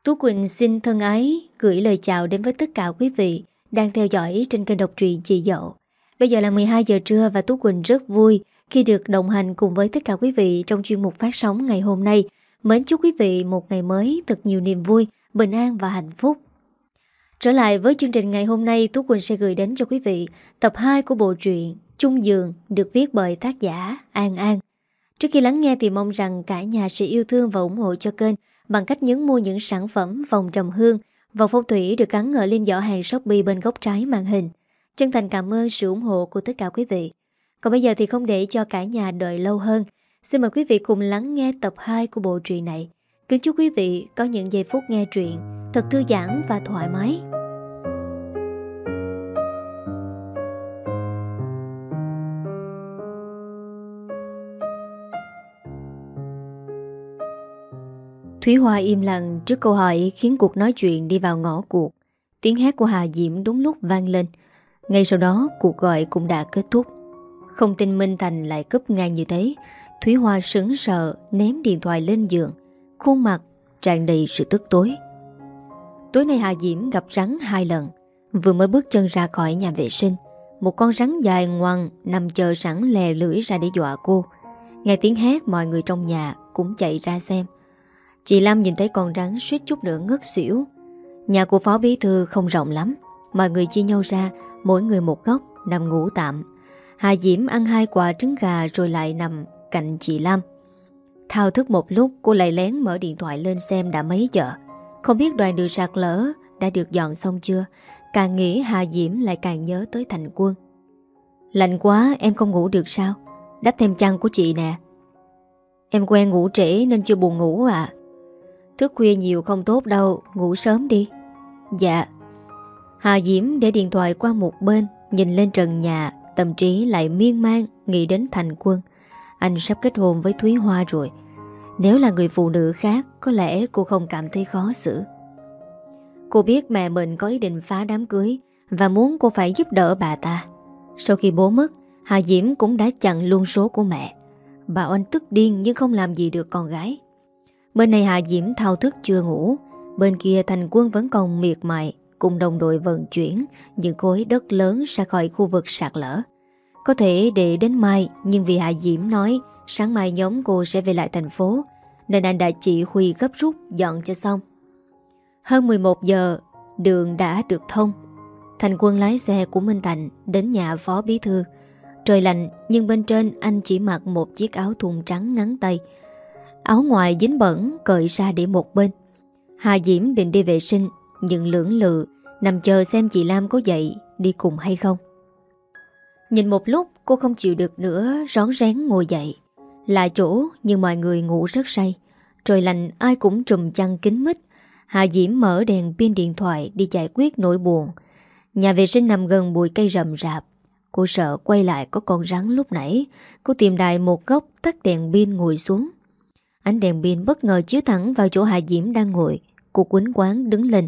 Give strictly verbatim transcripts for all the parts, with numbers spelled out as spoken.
Tú Quỳnh xin thân ái gửi lời chào đến với tất cả quý vị đang theo dõi trên kênh đọc truyện Chị Dậu. Bây giờ là mười hai giờ trưa và Tú Quỳnh rất vui khi được đồng hành cùng với tất cả quý vị trong chuyên mục phát sóng ngày hôm nay. Mến chúc quý vị một ngày mới thật nhiều niềm vui, bình an và hạnh phúc. Trở lại với chương trình ngày hôm nay, Tú Quỳnh sẽ gửi đến cho quý vị tập hai của bộ truyện Chung Giường được viết bởi tác giả An An. Trước khi lắng nghe thì mong rằng cả nhà sẽ yêu thương và ủng hộ cho kênh bằng cách nhấn mua những sản phẩm vòng trầm hương, vòng phong thủy được gắn ở lên giỏ hàng Shopee bên góc trái màn hình. Chân thành cảm ơn sự ủng hộ của tất cả quý vị. Còn bây giờ thì không để cho cả nhà đợi lâu hơn, xin mời quý vị cùng lắng nghe tập hai của bộ truyện này. Kính chúc quý vị có những giây phút nghe truyện thật thư giãn và thoải mái. Thúy Hoa im lặng trước câu hỏi khiến cuộc nói chuyện đi vào ngõ cụt. Tiếng hét của Hà Diễm đúng lúc vang lên. Ngay sau đó cuộc gọi cũng đã kết thúc. Không tin Minh Thành lại cúp ngang như thế. Thúy Hoa sững sờ ném điện thoại lên giường, khuôn mặt tràn đầy sự tức tối. Tối nay Hà Diễm gặp rắn hai lần. Vừa mới bước chân ra khỏi nhà vệ sinh, một con rắn dài ngoằng nằm chờ sẵn lè lưỡi ra để dọa cô. Nghe tiếng hét, mọi người trong nhà cũng chạy ra xem. Chị Lâm nhìn thấy con rắn suýt chút nữa ngất xỉu. Nhà của phó bí thư không rộng lắm, mọi người chia nhau ra, mỗi người một góc nằm ngủ tạm. Hà Diễm ăn hai quả trứng gà rồi lại nằm cạnh chị Lâm. Thao thức một lúc, cô lại lén mở điện thoại lên xem đã mấy giờ. Không biết đoàn đường sạt lở đã được dọn xong chưa. Càng nghĩ Hà Diễm lại càng nhớ tới Thành Quân. Lạnh quá em không ngủ được sao? Đắp thêm chăn của chị nè. Em quen ngủ trễ nên chưa buồn ngủ à? Thức khuya nhiều không tốt đâu, ngủ sớm đi. Dạ. Hà Diễm để điện thoại qua một bên, nhìn lên trần nhà, tâm trí lại miên man nghĩ đến Thành Quân. Anh sắp kết hôn với Thúy Hoa rồi. Nếu là người phụ nữ khác, có lẽ cô không cảm thấy khó xử. Cô biết mẹ mình có ý định phá đám cưới và muốn cô phải giúp đỡ bà ta. Sau khi bố mất, Hà Diễm cũng đã chặn luôn số của mẹ. Bảo anh tức điên nhưng không làm gì được con gái. Bên này Hà Diễm thao thức chưa ngủ. Bên kia Thành Quân vẫn còn miệt mài cùng đồng đội vận chuyển những khối đất lớn ra khỏi khu vực sạt lở. Có thể để đến mai, nhưng vì Hà Diễm nói sáng mai nhóm cô sẽ về lại thành phố, nên anh đã chỉ huy gấp rút dọn cho xong. Hơn mười một giờ, đường đã được thông. Thành Quân lái xe của Minh Thành đến nhà phó bí thư. Trời lạnh nhưng bên trên anh chỉ mặc một chiếc áo thun trắng ngắn tay. Áo ngoài dính bẩn cởi ra để một bên. Hà Diễm định đi vệ sinh nhưng lưỡng lự nằm chờ xem chị Lam có dậy đi cùng hay không. Nhìn một lúc cô không chịu được nữa, rón rén ngồi dậy. Là chỗ nhưng mọi người ngủ rất say. Trời lạnh ai cũng trùm chăn kín mít. Hà Diễm mở đèn pin điện thoại đi giải quyết nỗi buồn. Nhà vệ sinh nằm gần bụi cây rậm rạp. Cô sợ quay lại có con rắn lúc nãy. Cô tìm đại một góc tắt đèn pin ngồi xuống. Ánh đèn pin bất ngờ chiếu thẳng vào chỗ Hà Diễm đang ngồi. Cô quýnh quáng đứng lên.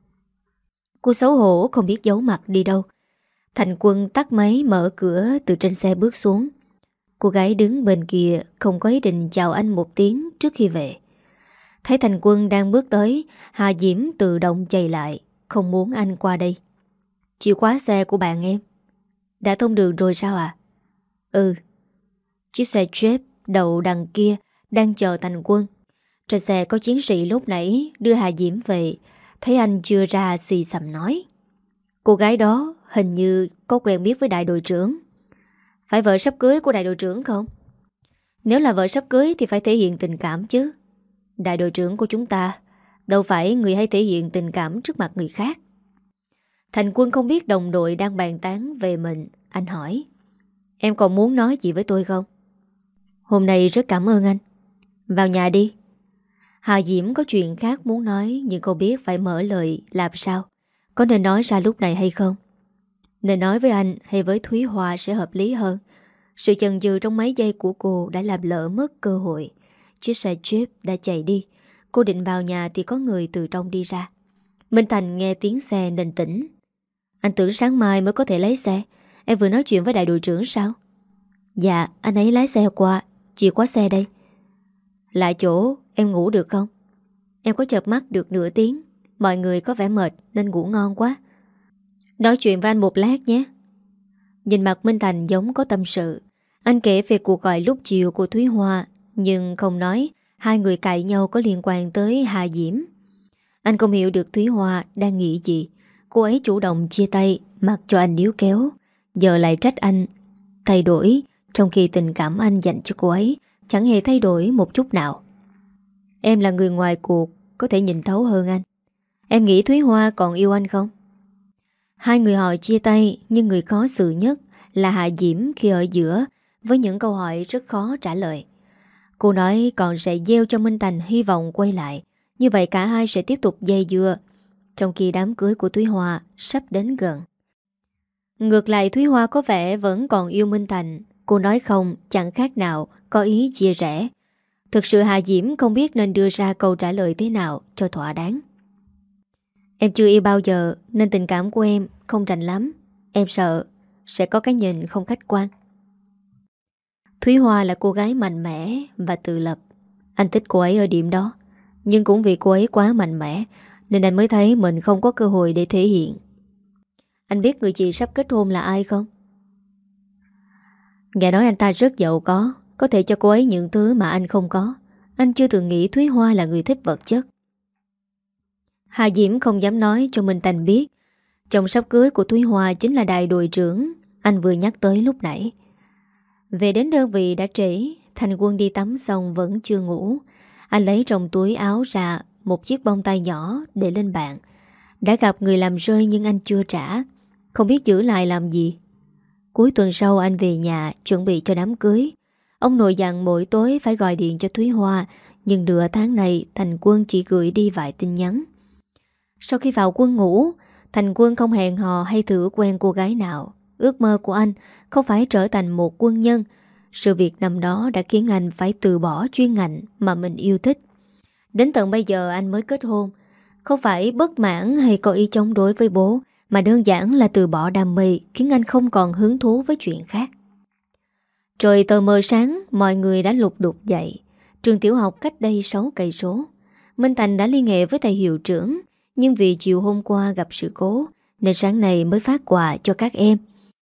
Cô xấu hổ không biết giấu mặt đi đâu. Thành Quân tắt máy mở cửa từ trên xe bước xuống. Cô gái đứng bên kia không có ý định chào anh một tiếng trước khi về. Thấy Thành Quân đang bước tới, Hà Diễm tự động chạy lại, không muốn anh qua đây. Chìa khóa xe của bạn em. Đã thông đường rồi sao à? Ừ. Chiếc xe Jeep đậu đằng kia đang chờ Thành Quân. Trên xe có chiến sĩ lúc nãy đưa Hà Diễm về. Thấy anh chưa ra xì xầm nói. Cô gái đó hình như có quen biết với đại đội trưởng. Phải vợ sắp cưới của đại đội trưởng không? Nếu là vợ sắp cưới thì phải thể hiện tình cảm chứ. Đại đội trưởng của chúng ta đâu phải người hay thể hiện tình cảm trước mặt người khác. Thành Quân không biết đồng đội đang bàn tán về mình. Anh hỏi. Em còn muốn nói gì với tôi không? Hôm nay rất cảm ơn anh. Vào nhà đi. Hà Diễm có chuyện khác muốn nói, nhưng cô biết phải mở lời làm sao. Có nên nói ra lúc này hay không? Nên nói với anh hay với Thúy Hoa sẽ hợp lý hơn. Sự chần chừ trong mấy giây của cô đã làm lỡ mất cơ hội. Chiếc xe Jeep đã chạy đi. Cô định vào nhà thì có người từ trong đi ra. Minh Thành nghe tiếng xe nên tỉnh. Anh tưởng sáng mai mới có thể lấy xe. Em vừa nói chuyện với đại đội trưởng sao? Dạ, anh ấy lái xe qua. Chìa khóa xe đây. Lại chỗ, em ngủ được không? Em có chợp mắt được nửa tiếng. Mọi người có vẻ mệt nên ngủ ngon quá. Nói chuyện với anh một lát nhé. Nhìn mặt Minh Thành giống có tâm sự. Anh kể về cuộc gọi lúc chiều của Thúy Hoa, nhưng không nói hai người cãi nhau có liên quan tới Hà Diễm. Anh không hiểu được Thúy Hoa đang nghĩ gì. Cô ấy chủ động chia tay, mặc cho anh níu kéo, giờ lại trách anh thay đổi, trong khi tình cảm anh dành cho cô ấy chẳng hề thay đổi một chút nào. Em là người ngoài cuộc, có thể nhìn thấu hơn anh. Em nghĩ Thúy Hoa còn yêu anh không? Hai người họ chia tay, nhưng người khó xử nhất là Hạ Diễm khi ở giữa, với những câu hỏi rất khó trả lời. Cô nói còn sẽ gieo cho Minh Thành hy vọng quay lại, như vậy cả hai sẽ tiếp tục dây dưa, trong khi đám cưới của Thúy Hoa sắp đến gần. Ngược lại, Thúy Hoa có vẻ vẫn còn yêu Minh Thành. Cô nói không chẳng khác nào có ý chia rẽ. Thực sự Hà Diễm không biết nên đưa ra câu trả lời thế nào cho thỏa đáng. Em chưa yêu bao giờ nên tình cảm của em không rành lắm. Em sợ sẽ có cái nhìn không khách quan. Thúy Hoa là cô gái mạnh mẽ và tự lập. Anh thích cô ấy ở điểm đó. Nhưng cũng vì cô ấy quá mạnh mẽ nên anh mới thấy mình không có cơ hội để thể hiện. Anh biết người chị sắp kết hôn là ai không? Nghe nói anh ta rất giàu có, có thể cho cô ấy những thứ mà anh không có. Anh chưa từng nghĩ Thúy Hoa là người thích vật chất. Hà Diễm không dám nói cho Minh Thành biết chồng sắp cưới của Thúy Hoa chính là đại đội trưởng anh vừa nhắc tới lúc nãy. Về đến đơn vị đã trễ, Thành Quân đi tắm xong vẫn chưa ngủ. Anh lấy trong túi áo ra một chiếc bông tai nhỏ để lên bàn. Đã gặp người làm rơi nhưng anh chưa trả, không biết giữ lại làm gì. Cuối tuần sau anh về nhà chuẩn bị cho đám cưới. Ông nội dặn mỗi tối phải gọi điện cho Thúy Hoa, nhưng nửa tháng này Thành Quân chỉ gửi đi vài tin nhắn. Sau khi vào quân ngủ, Thành Quân không hẹn hò hay thử quen cô gái nào. Ước mơ của anh không phải trở thành một quân nhân. Sự việc năm đó đã khiến anh phải từ bỏ chuyên ngành mà mình yêu thích. Đến tận bây giờ anh mới kết hôn. Không phải bất mãn hay có ý chống đối với bố, mà đơn giản là từ bỏ đam mê khiến anh không còn hứng thú với chuyện khác. Trời tờ mờ sáng, mọi người đã lục đục dậy. Trường tiểu học cách đây sáu cây số. Minh Thành đã liên hệ với thầy hiệu trưởng, nhưng vì chiều hôm qua gặp sự cố nên sáng nay mới phát quà cho các em.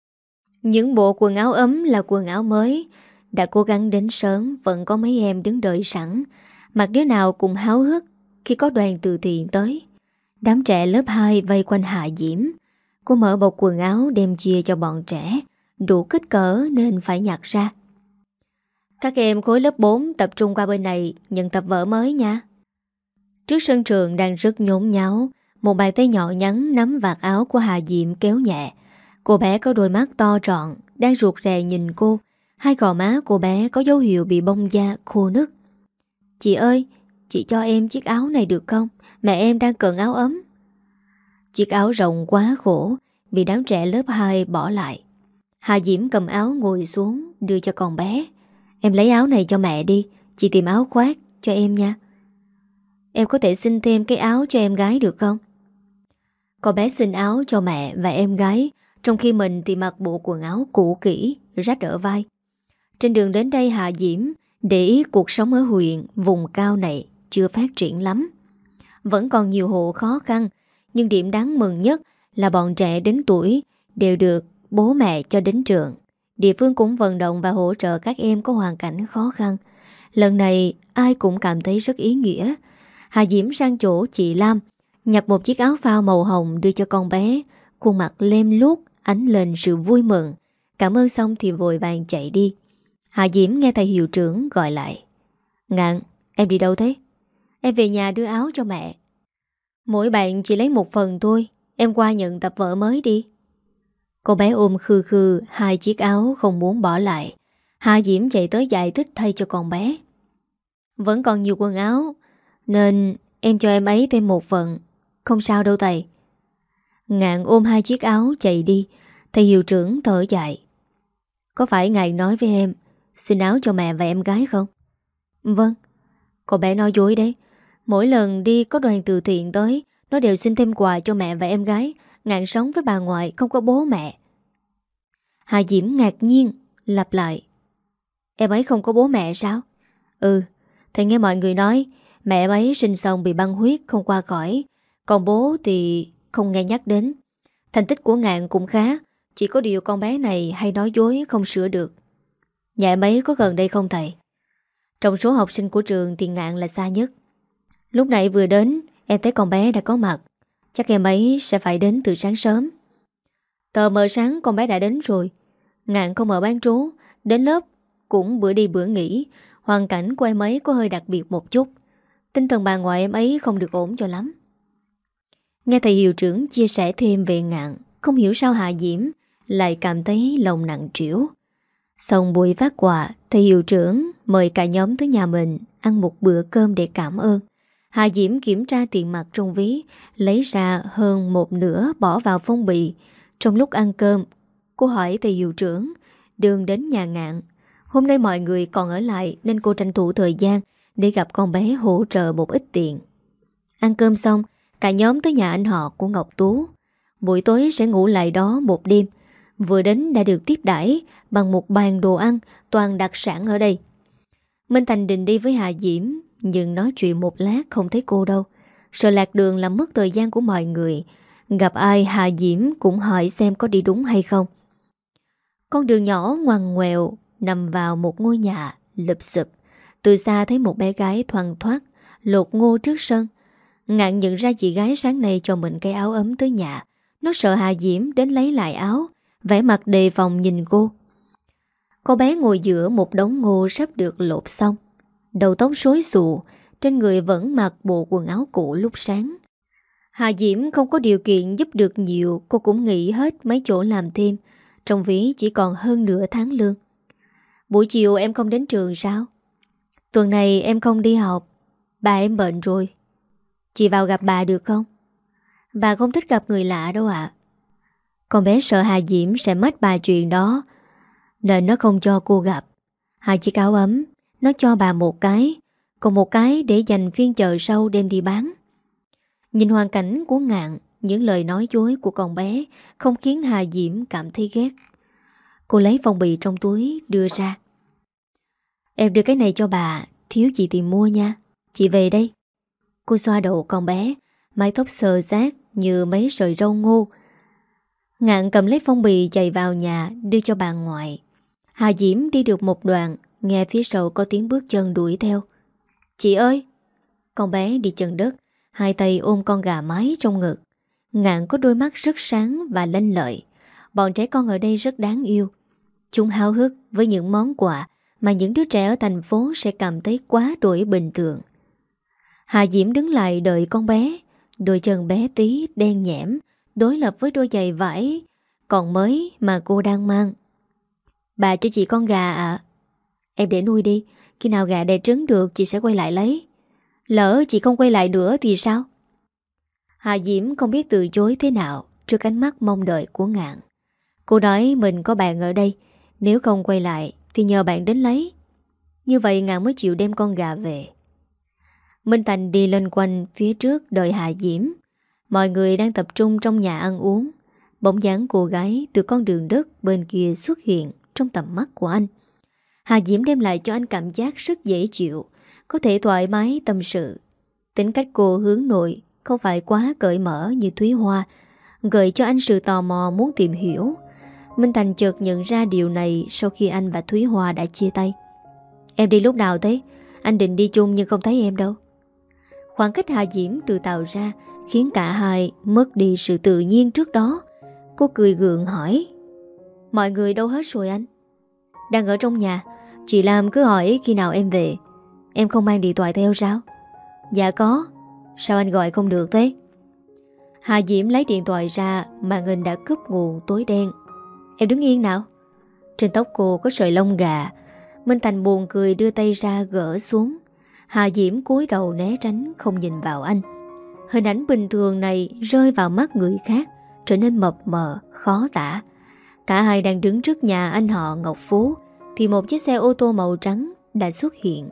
Những bộ quần áo ấm là quần áo mới. Đã cố gắng đến sớm, vẫn có mấy em đứng đợi sẵn. Mặt đứa nào cũng háo hức khi có đoàn từ thiện tới. Đám trẻ lớp hai vây quanh Hạ Diễm. Cô mở bọc quần áo đem chia cho bọn trẻ, đủ kích cỡ nên phải nhặt ra. Các em khối lớp bốn tập trung qua bên này nhận tập vở mới nha. Trước sân trường đang rất nhốn nháo, một bàn tay nhỏ nhắn nắm vạt áo của Hà Diễm kéo nhẹ. Cô bé có đôi mắt to trọn, đang ruột rè nhìn cô. Hai gò má cô bé có dấu hiệu bị bong da khô nứt. Chị ơi, chị cho em chiếc áo này được không? Mẹ em đang cần áo ấm. Chiếc áo rộng quá khổ, bị đám trẻ lớp hai bỏ lại. Hà Diễm cầm áo ngồi xuống đưa cho con bé. Em lấy áo này cho mẹ đi, chị tìm áo khoác cho em nha. Em có thể xin thêm cái áo cho em gái được không? Con bé xin áo cho mẹ và em gái, trong khi mình thì mặc bộ quần áo cũ kỹ, rách ở vai. Trên đường đến đây Hà Diễm để ý cuộc sống ở huyện vùng cao này chưa phát triển lắm. Vẫn còn nhiều hộ khó khăn, nhưng điểm đáng mừng nhất là bọn trẻ đến tuổi đều được bố mẹ cho đến trường. Địa phương cũng vận động và hỗ trợ các em có hoàn cảnh khó khăn. Lần này ai cũng cảm thấy rất ý nghĩa. Hà Diễm sang chỗ chị Lam, nhặt một chiếc áo phao màu hồng đưa cho con bé, khuôn mặt lem luốc ánh lên sự vui mừng. Cảm ơn xong thì vội vàng chạy đi. Hà Diễm nghe thầy hiệu trưởng gọi lại. Ngạn, em đi đâu thế? Em về nhà đưa áo cho mẹ. Mỗi bạn chỉ lấy một phần thôi, em qua nhận tập vở mới đi. Cô bé ôm khư khư hai chiếc áo không muốn bỏ lại. Hà Diễm chạy tới giải thích thay cho con bé. Vẫn còn nhiều quần áo, nên em cho em ấy thêm một phần. Không sao đâu thầy. Ngạn ôm hai chiếc áo chạy đi. Thầy hiệu trưởng thở dài. Có phải ngài nói với em xin áo cho mẹ và em gái không? Vâng. Cô bé nói dối đấy. Mỗi lần đi có đoàn từ thiện tới, nó đều xin thêm quà cho mẹ và em gái. Ngạn sống với bà ngoại, không có bố mẹ. Hà Diễm ngạc nhiên lặp lại. Em ấy không có bố mẹ sao? Ừ, thầy nghe mọi người nói Mẹ em ấy sinh xong bị băng huyết không qua khỏi, còn bố thì không nghe nhắc đến. Thành tích của Ngạn cũng khá, chỉ có điều con bé này hay nói dối không sửa được. Nhà em ấy có gần đây không thầy? Trong số học sinh của trường thì Ngạn là xa nhất. Lúc nãy vừa đến, em thấy con bé đã có mặt. Chắc em ấy sẽ phải đến từ sáng sớm. Tờ mờ sáng con bé đã đến rồi. Ngạn không ở bán trú, đến lớp cũng bữa đi bữa nghỉ. Hoàn cảnh của em ấy có hơi đặc biệt một chút. Tinh thần bà ngoại em ấy không được ổn cho lắm. Nghe thầy hiệu trưởng chia sẻ thêm về Ngạn, không hiểu sao Hạ Diễm lại cảm thấy lòng nặng trĩu. Xong buổi phát quà, thầy hiệu trưởng mời cả nhóm tới nhà mình ăn một bữa cơm để cảm ơn. Hạ Diễm kiểm tra tiền mặt trong ví, lấy ra hơn một nửa bỏ vào phong bì. Trong lúc ăn cơm, cô hỏi thầy hiệu trưởng đường đến nhà Ngạn. Hôm nay mọi người còn ở lại nên cô tranh thủ thời gian để gặp con bé hỗ trợ một ít tiền. Ăn cơm xong, cả nhóm tới nhà anh họ của Ngọc Tú. Buổi tối sẽ ngủ lại đó một đêm. Vừa đến đã được tiếp đãi bằng một bàn đồ ăn toàn đặc sản ở đây. Minh Thành định đi với Hà Diễm, nhưng nói chuyện một lát không thấy cô đâu. Sợ lạc đường làm mất thời gian của mọi người. Gặp ai Hà Diễm cũng hỏi xem có đi đúng hay không. Con đường nhỏ ngoằn ngoèo nằm vào một ngôi nhà lụp xụp. Từ xa thấy một bé gái thoăn thoắt lột ngô trước sân. Ngạn nhận ra chị gái sáng nay cho mình cái áo ấm tới nhà. Nó sợ Hà Diễm đến lấy lại áo, vẻ mặt đề phòng nhìn cô. Cô bé ngồi giữa một đống ngô sắp được lột xong. Đầu tóc rối xù, trên người vẫn mặc bộ quần áo cũ lúc sáng. Hà Diễm không có điều kiện giúp được nhiều, cô cũng nghỉ hết mấy chỗ làm thêm. Trong ví chỉ còn hơn nửa tháng lương. Buổi chiều em không đến trường sao? Tuần này em không đi học. Bà em bệnh rồi. Chị vào gặp bà được không? Bà không thích gặp người lạ đâu ạ. Con bé sợ Hà Diễm sẽ mất bà chuyện đó, nên nó không cho cô gặp. Hai chiếc áo ấm nó cho bà một cái, còn một cái để dành phiên chợ sau đem đi bán. Nhìn hoàn cảnh của Ngạn, những lời nói dối của con bé không khiến Hà Diễm cảm thấy ghét. Cô lấy phong bì trong túi đưa ra. Em đưa cái này cho bà, thiếu chị tìm mua nha. Chị về đây. Cô xoa đầu con bé, mái tóc xờ xát như mấy sợi râu ngô. Ngạn cầm lấy phong bì chạy vào nhà đưa cho bà ngoại. Hà Diễm đi được một đoạn, nghe phía sau có tiếng bước chân đuổi theo. Chị ơi! Con bé đi chân đất, hai tay ôm con gà mái trong ngực. Ngạn có đôi mắt rất sáng và lanh lợi. Bọn trẻ con ở đây rất đáng yêu. Chúng háo hức với những món quà mà những đứa trẻ ở thành phố sẽ cảm thấy quá đỗi bình thường. Hà Diễm đứng lại đợi con bé. Đôi chân bé tí đen nhẽm đối lập với đôi giày vải còn mới mà cô đang mang. Bà cho chị con gà ạ. Em để nuôi đi, khi nào gà đẻ trứng được chị sẽ quay lại lấy. Lỡ chị không quay lại nữa thì sao? Hà Diễm không biết từ chối thế nào trước ánh mắt mong đợi của Ngạn. Cô nói mình có bạn ở đây, nếu không quay lại thì nhờ bạn đến lấy. Như vậy Ngạn mới chịu đem con gà về. Minh Thành đi lên quanh phía trước đợi Hà Diễm. Mọi người đang tập trung trong nhà ăn uống. Bỗng dáng cô gái từ con đường đất bên kia xuất hiện trong tầm mắt của anh. Hà Diễm đem lại cho anh cảm giác rất dễ chịu, có thể thoải mái tâm sự. Tính cách cô hướng nội, không phải quá cởi mở như Thúy Hoa, gợi cho anh sự tò mò muốn tìm hiểu. Minh Thành chợt nhận ra điều này sau khi anh và Thúy Hoa đã chia tay. Em đi lúc nào thế? Anh định đi chung nhưng không thấy em đâu. Khoảng cách Hà Diễm tự tạo ra khiến cả hai mất đi sự tự nhiên trước đó. Cô cười gượng hỏi. Mọi người đâu hết rồi anh? Đang ở trong nhà. Chị Lam cứ hỏi khi nào em về. Em không mang điện thoại theo sao? Dạ có. Sao anh gọi không được thế? Hà Diễm lấy điện thoại ra, màn hình đã cúp nguồn tối đen. Em đứng yên nào. Trên tóc cô có sợi lông gà. Minh Thành buồn cười đưa tay ra gỡ xuống. Hà Diễm cúi đầu né tránh không nhìn vào anh. Hình ảnh bình thường này rơi vào mắt người khác trở nên mập mờ, khó tả. Cả hai đang đứng trước nhà anh họ Ngọc Phú thì một chiếc xe ô tô màu trắng đã xuất hiện.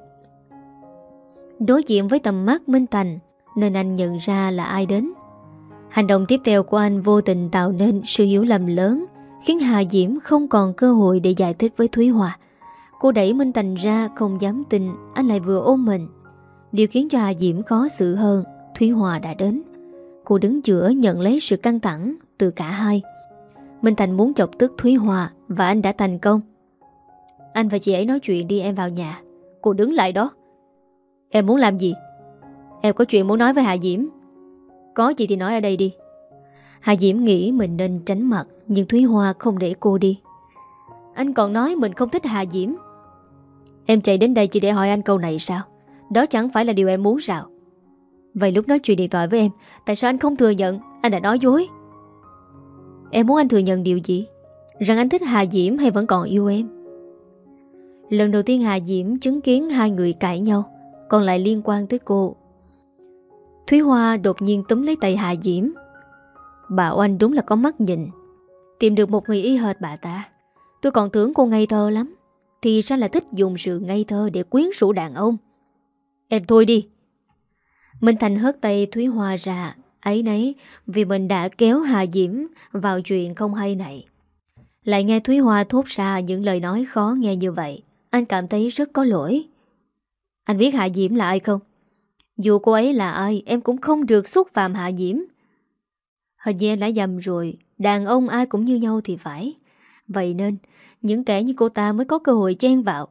Đối diện với tầm mắt Minh Thành nên anh nhận ra là ai đến. Hành động tiếp theo của anh vô tình tạo nên sự hiểu lầm lớn, khiến Hà Diễm không còn cơ hội để giải thích với Thúy Hoa. Cô đẩy Minh Thành ra, không dám tin anh lại vừa ôm mình. Điều khiến cho Hà Diễm khó xử hơn, Thúy Hòa đã đến. Cô đứng giữa nhận lấy sự căng thẳng từ cả hai. Minh Thành muốn chọc tức Thúy Hòa và anh đã thành công. Anh và chị ấy nói chuyện đi, em vào nhà. Cô đứng lại đó. Em muốn làm gì? Em có chuyện muốn nói với Hà Diễm. Có gì thì nói ở đây đi. Hà Diễm nghĩ mình nên tránh mặt, nhưng Thúy Hoa không để cô đi. Anh còn nói mình không thích Hà Diễm. Em chạy đến đây chỉ để hỏi anh câu này sao? Đó chẳng phải là điều em muốn sao? Vậy lúc nói chuyện điện thoại với em, tại sao anh không thừa nhận anh đã nói dối? Em muốn anh thừa nhận điều gì? Rằng anh thích Hà Diễm hay vẫn còn yêu em? Lần đầu tiên Hà Diễm chứng kiến hai người cãi nhau, còn lại liên quan tới cô. Thúy Hoa đột nhiên túm lấy tay Hà Diễm. Bà Oanh đúng là có mắt nhìn, tìm được một người y hệt bà ta. Tôi còn tưởng cô ngây thơ lắm, thì ra là thích dùng sự ngây thơ để quyến rũ đàn ông. Em thôi đi. Minh Thành hất tay Thúy Hoa ra, ấy nấy vì mình đã kéo Hà Diễm vào chuyện không hay này. Lại nghe Thúy Hoa thốt ra những lời nói khó nghe như vậy, anh cảm thấy rất có lỗi. Anh biết Hà Diễm là ai không? Dù cô ấy là ai, em cũng không được xúc phạm Hà Diễm. Hình như em đã nhầm rồi, đàn ông ai cũng như nhau thì phải. Vậy nên những kẻ như cô ta mới có cơ hội chen vào.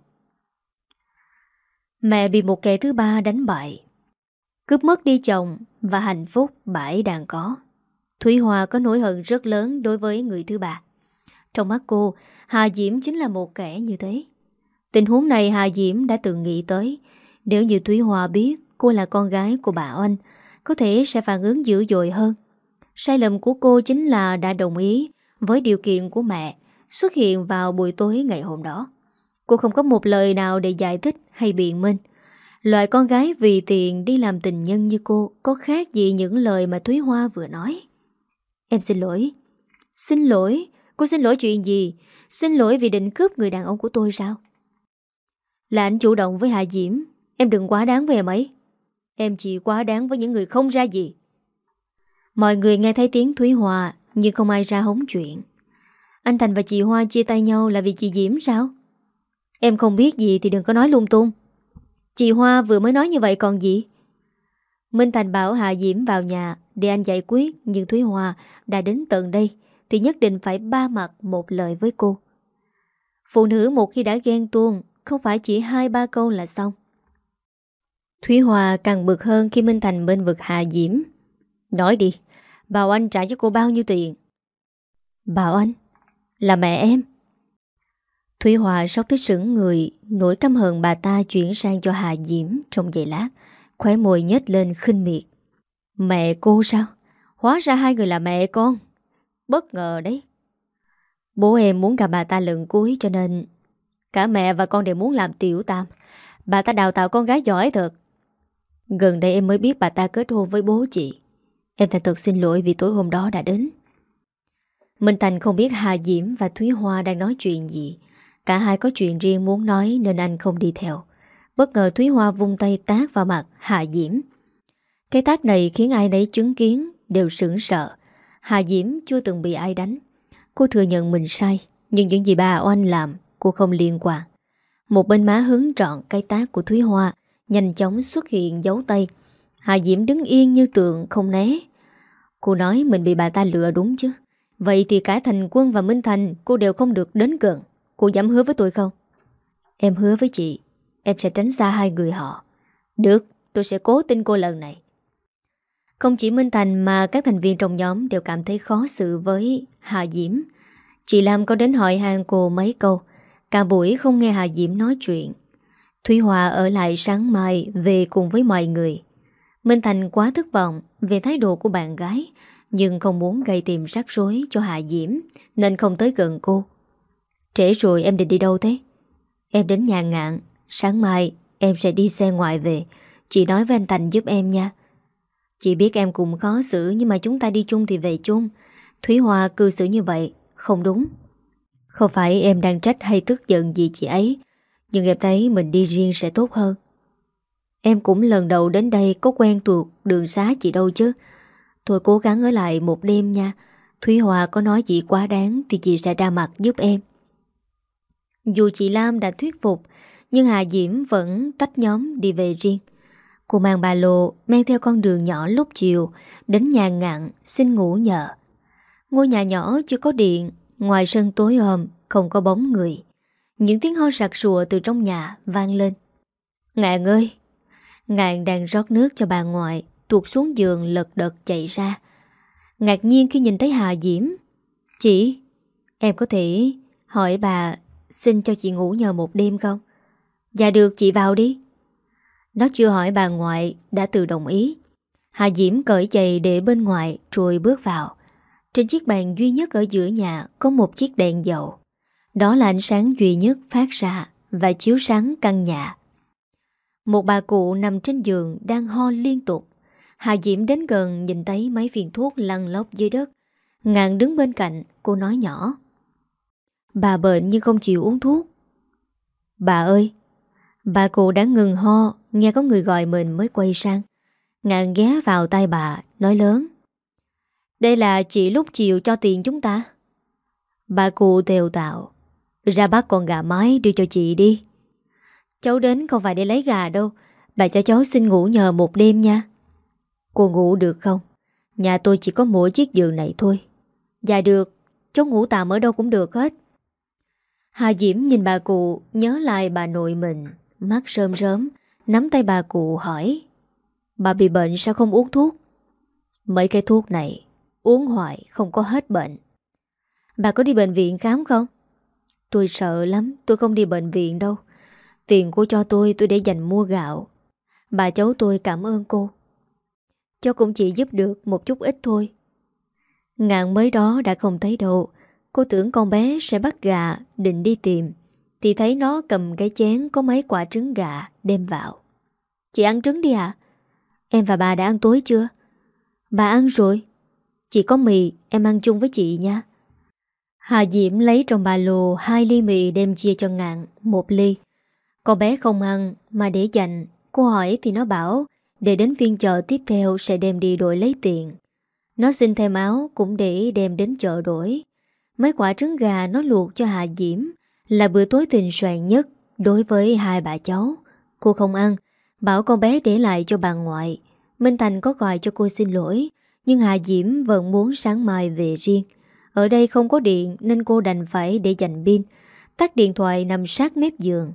Mẹ bị một kẻ thứ ba đánh bại, cướp mất đi chồng và hạnh phúc bà ấy đang có. Thúy Hoa có nỗi hận rất lớn đối với người thứ ba. Trong mắt cô, Hà Diễm chính là một kẻ như thế. Tình huống này Hà Diễm đã từng nghĩ tới. Nếu như Thúy Hoa biết cô là con gái của bà Oanh, có thể sẽ phản ứng dữ dội hơn. Sai lầm của cô chính là đã đồng ý với điều kiện của mẹ xuất hiện vào buổi tối ngày hôm đó. Cô không có một lời nào để giải thích hay biện minh. Loại con gái vì tiền đi làm tình nhân như cô có khác gì những lời mà Thúy Hoa vừa nói. Em xin lỗi. Xin lỗi? Cô xin lỗi chuyện gì? Xin lỗi vì định cướp người đàn ông của tôi sao? Là anh chủ động với Hà Diễm. Em đừng quá đáng với em ấy. Em chỉ quá đáng với những người không ra gì. Mọi người nghe thấy tiếng Thúy Hoa, nhưng không ai ra hóng chuyện. Anh Thành và chị Hoa chia tay nhau là vì chị Diễm sao? Em không biết gì thì đừng có nói lung tung. Chị Hoa vừa mới nói như vậy còn gì? Minh Thành bảo Hà Diễm vào nhà để anh giải quyết, nhưng Thúy Hoa đã đến tận đây thì nhất định phải ba mặt một lời với cô. Phụ nữ một khi đã ghen tuông, không phải chỉ hai ba câu là xong. Thúy Hoa càng bực hơn khi Minh Thành bên vực Hà Diễm. Nói đi, Bảo Anh trả cho cô bao nhiêu tiền? Bảo Anh? Là mẹ em. Thúy Hoa sốc tới sững người, nỗi căm hờn bà ta chuyển sang cho Hà Diễm trong giây lát, khóe môi nhếch lên khinh miệt. Mẹ cô sao? Hóa ra hai người là mẹ con. Bất ngờ đấy. Bố em muốn gặp bà ta lần cuối cho nên cả mẹ và con đều muốn làm tiểu tam. Bà ta đào tạo con gái giỏi thật. Gần đây em mới biết bà ta kết hôn với bố chị. Em thành thật xin lỗi vì tối hôm đó đã đến. Minh Thành không biết Hà Diễm và Thúy Hoa đang nói chuyện gì. Cả hai có chuyện riêng muốn nói nên anh không đi theo. Bất ngờ Thúy Hoa vung tay tát vào mặt Hà Diễm. Cái tát này khiến ai nấy chứng kiến đều sững sờ. Hà Diễm chưa từng bị ai đánh. Cô thừa nhận mình sai, nhưng những gì bà Oanh làm cô không liên quan. Một bên má hứng trọn cái tát của Thúy Hoa, nhanh chóng xuất hiện dấu tay. Hà Diễm đứng yên như tượng không né. Cô nói mình bị bà ta lừa đúng chứ. Vậy thì cả Thành Quân và Minh Thành cô đều không được đến gần. Cô dám hứa với tôi không? Em hứa với chị em sẽ tránh xa hai người họ. Được, tôi sẽ cố tin cô lần này. Không chỉ Minh Thành mà các thành viên trong nhóm đều cảm thấy khó xử với Hà Diễm. Chị Lam có đến hỏi han cô mấy câu. Cả buổi không nghe Hà Diễm nói chuyện. Thúy Hoa ở lại sáng mai về cùng với mọi người. Minh Thành quá thất vọng về thái độ của bạn gái, nhưng không muốn gây tìm rắc rối cho Hà Diễm nên không tới gần cô. Trễ rồi, em định đi đâu thế? Em đến nhà Ngạn. Sáng mai em sẽ đi xe ngoại về. Chị nói với anh Thành giúp em nha. Chị biết em cũng khó xử, nhưng mà chúng ta đi chung thì về chung. Thúy Hoa cư xử như vậy không đúng. Không phải em đang trách hay tức giận gì chị ấy, nhưng em thấy mình đi riêng sẽ tốt hơn. Em cũng lần đầu đến đây có quen thuộc đường xá chị đâu chứ. Thôi cố gắng ở lại một đêm nha. Thúy Hoa có nói chị quá đáng thì chị sẽ ra mặt giúp em. Dù chị Lam đã thuyết phục, nhưng Hà Diễm vẫn tách nhóm đi về riêng. Cô mang ba lô, men theo con đường nhỏ lúc chiều, đến nhà Ngạn xin ngủ nhờ. Ngôi nhà nhỏ chưa có điện, ngoài sân tối om, không có bóng người. Những tiếng ho sặc sụa từ trong nhà vang lên. Ngạn ơi! Ngạn đang rót nước cho bà ngoại, tuột xuống giường lật đật chạy ra. Ngạc nhiên khi nhìn thấy Hà Diễm. Chị, em có thể hỏi bà xin cho chị ngủ nhờ một đêm không? Dạ được, chị vào đi. Nó chưa hỏi bà ngoại đã tự đồng ý. Hà Diễm cởi giày để bên ngoài rồi bước vào. Trên chiếc bàn duy nhất ở giữa nhà có một chiếc đèn dầu. Đó là ánh sáng duy nhất phát ra và chiếu sáng căn nhà. Một bà cụ nằm trên giường đang ho liên tục. Hà Diễm đến gần nhìn thấy mấy viên thuốc lăn lóc dưới đất. Ngạn đứng bên cạnh, cô nói nhỏ. Bà bệnh nhưng không chịu uống thuốc. Bà ơi! Bà cụ đã ngừng ho, nghe có người gọi mình mới quay sang. Ngạn ghé vào tay bà, nói lớn. Đây là chị lúc chiều cho tiền chúng ta. Bà cụ tều tạo. Ra bắt con gà mái đưa cho chị đi. Cháu đến không phải để lấy gà đâu. Bà cho cháu xin ngủ nhờ một đêm nha. Cô ngủ được không? Nhà tôi chỉ có mỗi chiếc giường này thôi. Dạ được, cháu ngủ tạm ở đâu cũng được hết. Hà Diễm nhìn bà cụ, nhớ lại bà nội mình, mắt rơm rớm, nắm tay bà cụ hỏi. Bà bị bệnh sao không uống thuốc? Mấy cái thuốc này uống hoài không có hết bệnh. Bà có đi bệnh viện khám không? Tôi sợ lắm, tôi không đi bệnh viện đâu. Tiền cô cho tôi tôi để dành mua gạo. Bà cháu tôi cảm ơn cô. Cháu cũng chỉ giúp được một chút ít thôi. Ngạn mới đó đã không thấy đâu. Cô tưởng con bé sẽ bắt gà định đi tìm, thì thấy nó cầm cái chén có mấy quả trứng gà đem vào. Chị ăn trứng đi ạ. Em và bà đã ăn tối chưa? Bà ăn rồi. Chị có mì, em ăn chung với chị nha. Hà Diễm lấy trong ba lô hai ly mì đem chia cho Ngạn một ly. Con bé không ăn mà để dành. Cô hỏi thì nó bảo để đến phiên chợ tiếp theo sẽ đem đi đổi lấy tiền. Nó xin thêm áo cũng để đem đến chợ đổi. Mấy quả trứng gà nó luộc cho Hà Diễm là bữa tối thịnh soạn nhất đối với hai bà cháu. Cô không ăn, bảo con bé để lại cho bà ngoại. Minh Thành có gọi cho cô xin lỗi, nhưng Hà Diễm vẫn muốn sáng mai về riêng. Ở đây không có điện nên cô đành phải để dành pin, tắt điện thoại nằm sát mép giường.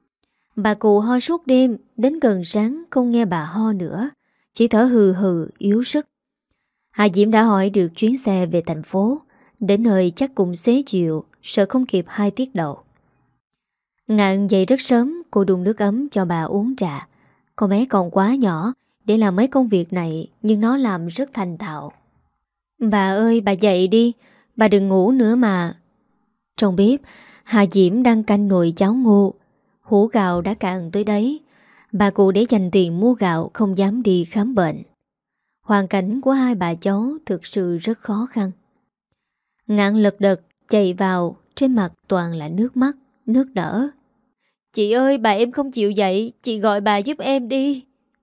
Bà cụ ho suốt đêm, đến gần sáng không nghe bà ho nữa, chỉ thở hừ hừ yếu sức. Hà Diễm đã hỏi được chuyến xe về thành phố. Đến nơi chắc cũng xế chiều, sợ không kịp hai tiết đầu. Ngạn dậy rất sớm, cô đun nước ấm cho bà uống trà. Con bé còn quá nhỏ để làm mấy công việc này, nhưng nó làm rất thành thạo. Bà ơi, bà dậy đi, bà đừng ngủ nữa mà. Trong bếp, Hà Diễm đang canh nồi cháo ngô. Hũ gạo đã cạn tới đấy. Bà cụ để dành tiền mua gạo không dám đi khám bệnh. Hoàn cảnh của hai bà cháu thực sự rất khó khăn. Ngạn lật đật chạy vào, trên mặt toàn là nước mắt, nước nở. Chị ơi, bà em không chịu dậy, chị gọi bà giúp em đi.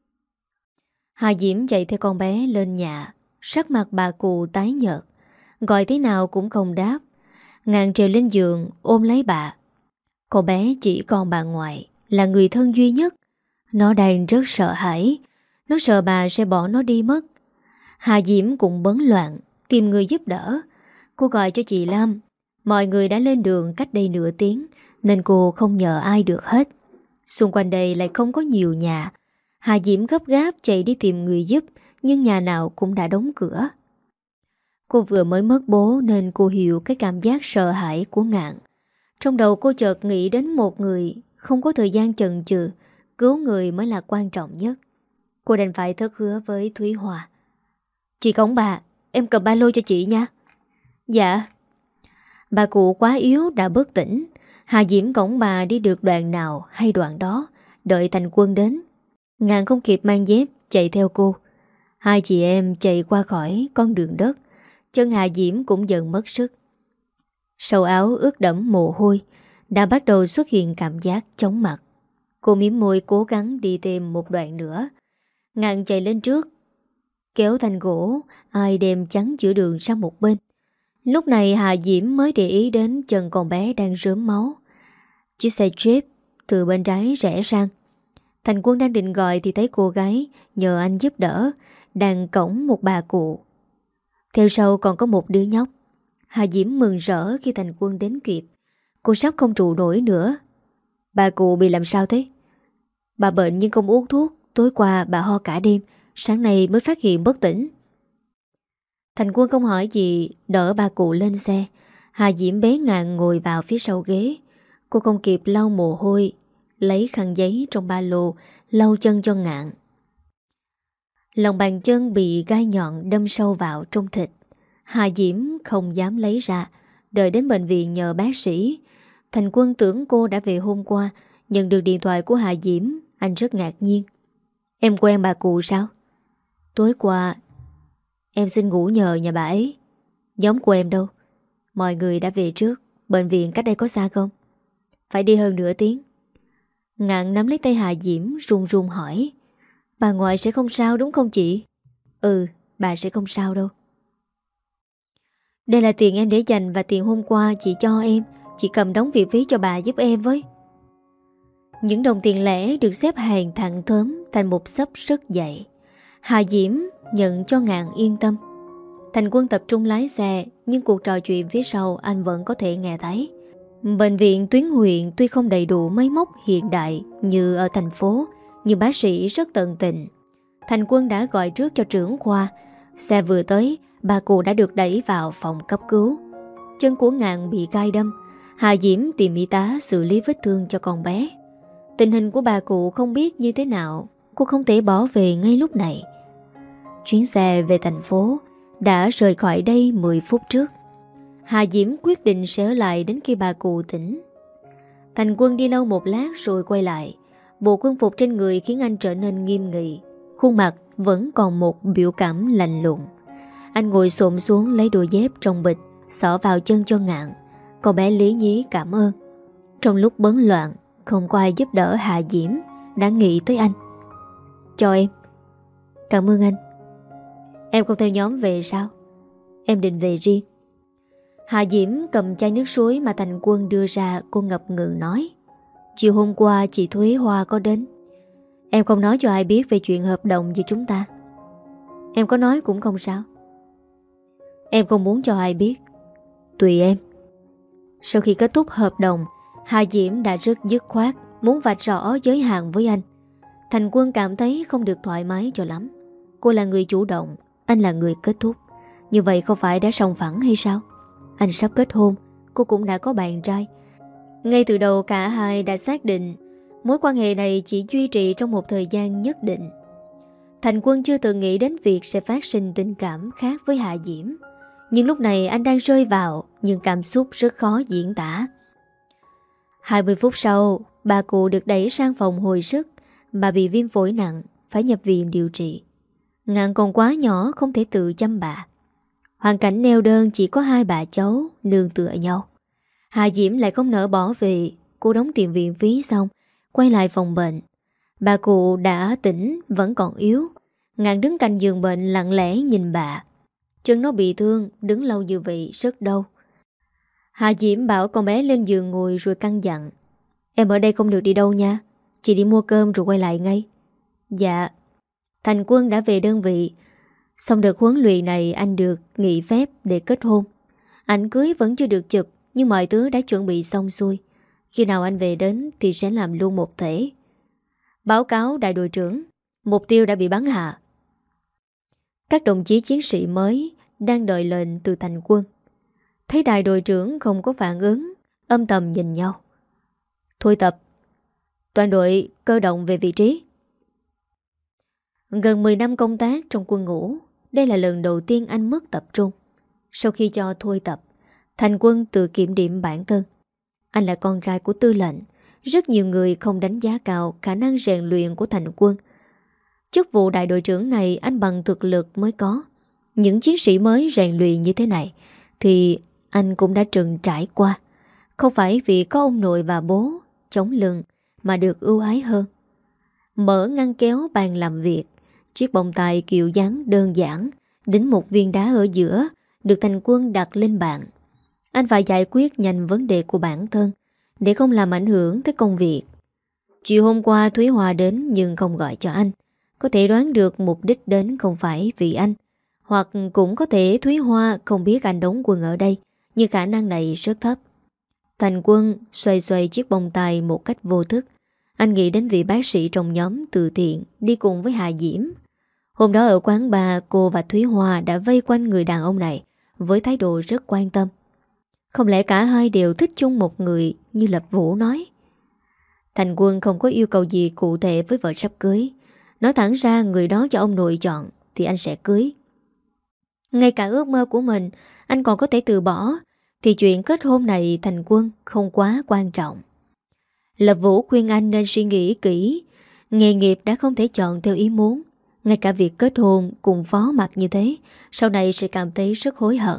Hà Diễm chạy theo con bé lên nhà, sắc mặt bà cụ tái nhợt, gọi thế nào cũng không đáp. Ngạn trèo lên giường ôm lấy bà. Con bé chỉ còn bà ngoại, là người thân duy nhất. Nó đang rất sợ hãi, nó sợ bà sẽ bỏ nó đi mất. Hà Diễm cũng bấn loạn, tìm người giúp đỡ. Cô gọi cho chị Lam. Mọi người đã lên đường cách đây nửa tiếng nên cô không nhờ ai được hết. Xung quanh đây lại không có nhiều nhà. Hà Diễm gấp gáp chạy đi tìm người giúp, nhưng nhà nào cũng đã đóng cửa. Cô vừa mới mất bố nên cô hiểu cái cảm giác sợ hãi của Ngạn. Trong đầu cô chợt nghĩ đến một người, không có thời gian chần chừ, cứu người mới là quan trọng nhất. Cô đành phải thất hứa với Thúy Hòa. Chị cõng bà, em cầm ba lô cho chị nha. Dạ. Bà cụ quá yếu đã bất tỉnh. Hà Diễm cõng bà đi được đoạn nào hay đoạn đó, đợi Thành Quân đến. Ngạn không kịp mang dép chạy theo cô. Hai chị em chạy qua khỏi con đường đất. Chân Hà Diễm cũng dần mất sức. Sầu áo ướt đẫm mồ hôi, đã bắt đầu xuất hiện cảm giác chóng mặt. Cô mím môi cố gắng đi thêm một đoạn nữa. Ngạn chạy lên trước, kéo thanh gỗ ai đem chắn giữa đường sang một bên. Lúc này Hà Diễm mới để ý đến chân con bé đang rớm máu. Chiếc xe Jeep từ bên trái rẽ sang. Thành Quân đang định gọi thì thấy cô gái nhờ anh giúp đỡ đang cõng một bà cụ. Theo sau còn có một đứa nhóc. Hà Diễm mừng rỡ khi Thành Quân đến kịp. Cô sắp không trụ nổi nữa. Bà cụ bị làm sao thế? Bà bệnh nhưng không uống thuốc. Tối qua bà ho cả đêm, sáng nay mới phát hiện bất tỉnh. Thành Quân không hỏi gì, đỡ bà cụ lên xe. Hà Diễm bế Ngạn ngồi vào phía sau ghế. Cô không kịp lau mồ hôi, lấy khăn giấy trong ba lô lau chân cho Ngạn. Lòng bàn chân bị gai nhọn đâm sâu vào trong thịt. Hà Diễm không dám lấy ra. Đợi đến bệnh viện nhờ bác sĩ. Thành Quân tưởng cô đã về hôm qua. Nhận được điện thoại của Hà Diễm, anh rất ngạc nhiên. Em quen bà cụ sao? Tối qua em xin ngủ nhờ nhà bà ấy. Giống của em đâu. Mọi người đã về trước. Bệnh viện cách đây có xa không? Phải đi hơn nửa tiếng. Ngạn nắm lấy tay Hà Diễm run run hỏi. Bà ngoại sẽ không sao đúng không chị? Ừ, bà sẽ không sao đâu. Đây là tiền em để dành và tiền hôm qua chị cho em. Chị cầm đóng viện phí cho bà giúp em với. Những đồng tiền lẻ được xếp hàng thẳng thớm thành một xấp rất dày. Hà Diễm nhận cho Ngạn yên tâm. Thành Quân tập trung lái xe, nhưng cuộc trò chuyện phía sau anh vẫn có thể nghe thấy. Bệnh viện tuyến huyện tuy không đầy đủ máy móc hiện đại như ở thành phố, nhưng bác sĩ rất tận tình. Thành Quân đã gọi trước cho trưởng khoa. Xe vừa tới, bà cụ đã được đẩy vào phòng cấp cứu. Chân của Ngạn bị gai đâm. Hà Diễm tìm y tá xử lý vết thương cho con bé. Tình hình của bà cụ không biết như thế nào. Cô không thể bỏ về ngay lúc này. Chuyến xe về thành phố đã rời khỏi đây mười phút trước. Hà Diễm quyết định sẽ ở lại đến khi bà cụ tỉnh. Thành Quân đi lâu một lát rồi quay lại. Bộ quân phục trên người khiến anh trở nên nghiêm nghị. Khuôn mặt vẫn còn một biểu cảm lạnh lùng. Anh ngồi xổm xuống lấy đôi dép trong bịch, xỏ vào chân cho Ngạn. Cô bé lý nhí cảm ơn. Trong lúc bấn loạn, không có ai giúp đỡ Hà Diễm đã nghĩ tới anh. Cho em. Cảm ơn anh. Em không theo nhóm về sao? Em định về riêng. Hà Diễm cầm chai nước suối mà Thành Quân đưa ra. Cô ngập ngừng nói. Chiều hôm qua chị Thuế Hoa có đến. Em không nói cho ai biết về chuyện hợp đồng giữa chúng ta. Em có nói cũng không sao. Em không muốn cho ai biết. Tùy em. Sau khi kết thúc hợp đồng, Hà Diễm đã rất dứt khoát, muốn vạch rõ giới hạn với anh. Thành Quân cảm thấy không được thoải mái cho lắm. Cô là người chủ động, anh là người kết thúc. Như vậy không phải đã sòng phẳng hay sao? Anh sắp kết hôn, cô cũng đã có bạn trai. Ngay từ đầu cả hai đã xác định mối quan hệ này chỉ duy trì trong một thời gian nhất định. Thành Quân chưa từng nghĩ đến việc sẽ phát sinh tình cảm khác với Hà Diễm. Nhưng lúc này anh đang rơi vào những cảm xúc rất khó diễn tả. hai mươi phút sau, bà cụ được đẩy sang phòng hồi sức. Bà bị viêm phổi nặng, phải nhập viện điều trị. Ngạn còn quá nhỏ không thể tự chăm bà. Hoàn cảnh neo đơn chỉ có hai bà cháu nương tựa nhau. Hà Diễm lại không nỡ bỏ về. Cô đóng tiền viện phí xong, quay lại phòng bệnh. Bà cụ đã tỉnh, vẫn còn yếu. Ngạn đứng cạnh giường bệnh lặng lẽ nhìn bà. Chân nó bị thương, đứng lâu như vậy rất đau. Hà Diễm bảo con bé lên giường ngồi rồi căn dặn. Em ở đây không được đi đâu nha. Chị đi mua cơm rồi quay lại ngay. Dạ. Thành Quân đã về đơn vị. Xong đợt huấn luyện này anh được nghỉ phép để kết hôn. Ảnh cưới vẫn chưa được chụp, nhưng mọi thứ đã chuẩn bị xong xuôi. Khi nào anh về đến thì sẽ làm luôn một thể. Báo cáo đại đội trưởng, mục tiêu đã bị bắn hạ. Các đồng chí chiến sĩ mới đang đợi lệnh từ Thành Quân. Thấy đại đội trưởng không có phản ứng, âm thầm nhìn nhau. Thôi tập. Toàn đội cơ động về vị trí. Gần mười năm công tác trong quân ngũ, đây là lần đầu tiên anh mất tập trung. Sau khi cho thôi tập, Thành Quân tự kiểm điểm bản thân. Anh là con trai của tư lệnh. Rất nhiều người không đánh giá cao khả năng rèn luyện của Thành Quân. Chức vụ đại đội trưởng này anh bằng thực lực mới có. Những chiến sĩ mới rèn luyện như thế này thì anh cũng đã từng trải qua. Không phải vì có ông nội và bố chống lưng mà được ưu ái hơn. Mở ngăn kéo bàn làm việc, chiếc bông tai kiểu dáng đơn giản, đính một viên đá ở giữa, được Thành Quân đặt lên bàn. Anh phải giải quyết nhanh vấn đề của bản thân để không làm ảnh hưởng tới công việc. Chiều hôm qua Thúy Hoa đến nhưng không gọi cho anh. Có thể đoán được mục đích đến không phải vì anh. Hoặc cũng có thể Thúy Hoa không biết anh đóng quân ở đây, nhưng khả năng này rất thấp. Thành Quân xoay xoay chiếc bông tai một cách vô thức. Anh nghĩ đến vị bác sĩ trong nhóm từ thiện đi cùng với Hà Diễm. Hôm đó ở quán bar, cô và Thúy Hoa đã vây quanh người đàn ông này với thái độ rất quan tâm. Không lẽ cả hai đều thích chung một người như Lập Vũ nói? Thành Quân không có yêu cầu gì cụ thể với vợ sắp cưới. Nói thẳng ra người đó cho ông nội chọn thì anh sẽ cưới. Ngay cả ước mơ của mình anh còn có thể từ bỏ, thì chuyện kết hôn này Thành Quân không quá quan trọng. Lập Vũ khuyên anh nên suy nghĩ kỹ. Nghề nghiệp đã không thể chọn theo ý muốn. Ngay cả việc kết hôn cùng phó mặc như thế, sau này sẽ cảm thấy rất hối hận.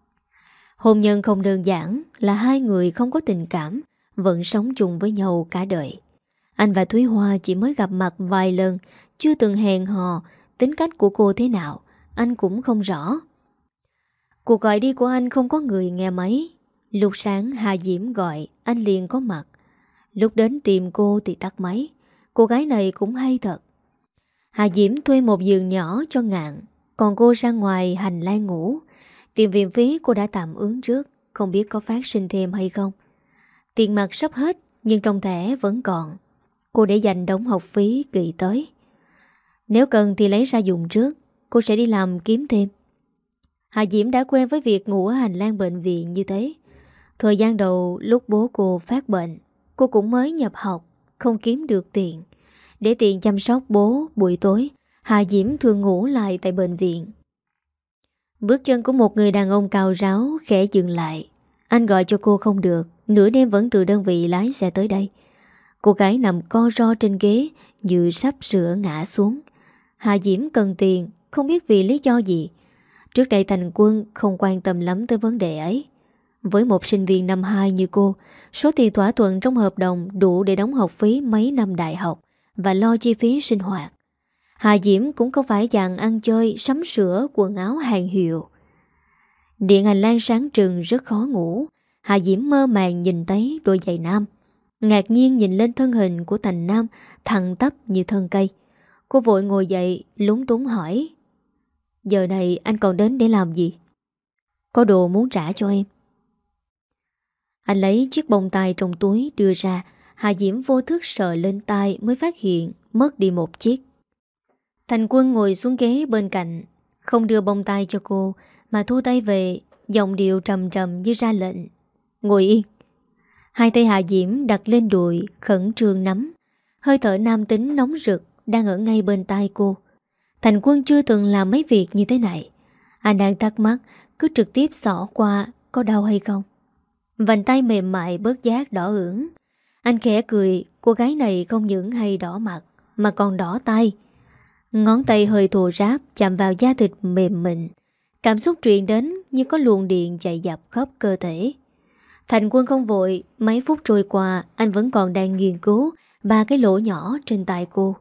Hôn nhân không đơn giản là hai người không có tình cảm vẫn sống chung với nhau cả đời. Anh và Thúy Hoa chỉ mới gặp mặt vài lần, chưa từng hẹn hò. Tính cách của cô thế nào anh cũng không rõ. Cuộc gọi đi của anh không có người nghe máy. Lúc sáng Hà Diễm gọi anh liền có mặt. Lúc đến tìm cô thì tắt máy. Cô gái này cũng hay thật. Hà Diễm thuê một giường nhỏ cho Ngạn, còn cô ra ngoài hành lang ngủ. Tiền viện phí cô đã tạm ứng trước, không biết có phát sinh thêm hay không. Tiền mặt sắp hết nhưng trong thẻ vẫn còn. Cô để dành đóng học phí kỳ tới. Nếu cần thì lấy ra dùng trước. Cô sẽ đi làm kiếm thêm. Hà Diễm đã quen với việc ngủ ở hành lang bệnh viện như thế. Thời gian đầu lúc bố cô phát bệnh, cô cũng mới nhập học, không kiếm được tiền. Để tiền chăm sóc bố buổi tối, Hà Diễm thường ngủ lại tại bệnh viện. Bước chân của một người đàn ông cao ráo khẽ dừng lại. Anh gọi cho cô không được, nửa đêm vẫn từ đơn vị lái xe tới đây. Cô gái nằm co ro trên ghế như sắp sửa ngã xuống. Hà Diễm cần tiền, không biết vì lý do gì. Trước đây Thành Quân không quan tâm lắm tới vấn đề ấy. Với một sinh viên năm hai như cô, số tiền thỏa thuận trong hợp đồng đủ để đóng học phí mấy năm đại học và lo chi phí sinh hoạt. Hà Diễm cũng không phải dạng ăn chơi, sắm sửa quần áo hàng hiệu. Điện hành lang sáng trưng rất khó ngủ. Hà Diễm mơ màng nhìn thấy đôi giày nam. Ngạc nhiên nhìn lên thân hình của Thành Nam thẳng tắp như thân cây. Cô vội ngồi dậy lúng túng hỏi: giờ này anh còn đến để làm gì? Có đồ muốn trả cho em. Anh lấy chiếc bông tai trong túi đưa ra. Hà Diễm vô thức sờ lên tai mới phát hiện mất đi một chiếc. Thành Quân ngồi xuống ghế bên cạnh, không đưa bông tai cho cô mà thu tay về, giọng điệu trầm trầm như ra lệnh: ngồi yên. Hai tay Hà Diễm đặt lên đùi, khẩn trương nắm. Hơi thở nam tính nóng rực đang ở ngay bên tai cô. Thành Quân chưa từng làm mấy việc như thế này. Anh đang thắc mắc, cứ trực tiếp xỏ qua có đau hay không. Vành tay mềm mại bớt giác đỏ ửng. Anh khẽ cười, cô gái này không những hay đỏ mặt mà còn đỏ tay. Ngón tay hơi thô ráp chạm vào da thịt mềm mịn. Cảm xúc truyền đến như có luồng điện chạy dọc khắp cơ thể. Thành Quân không vội. Mấy phút trôi qua anh vẫn còn đang nghiên cứu ba cái lỗ nhỏ trên tay cô.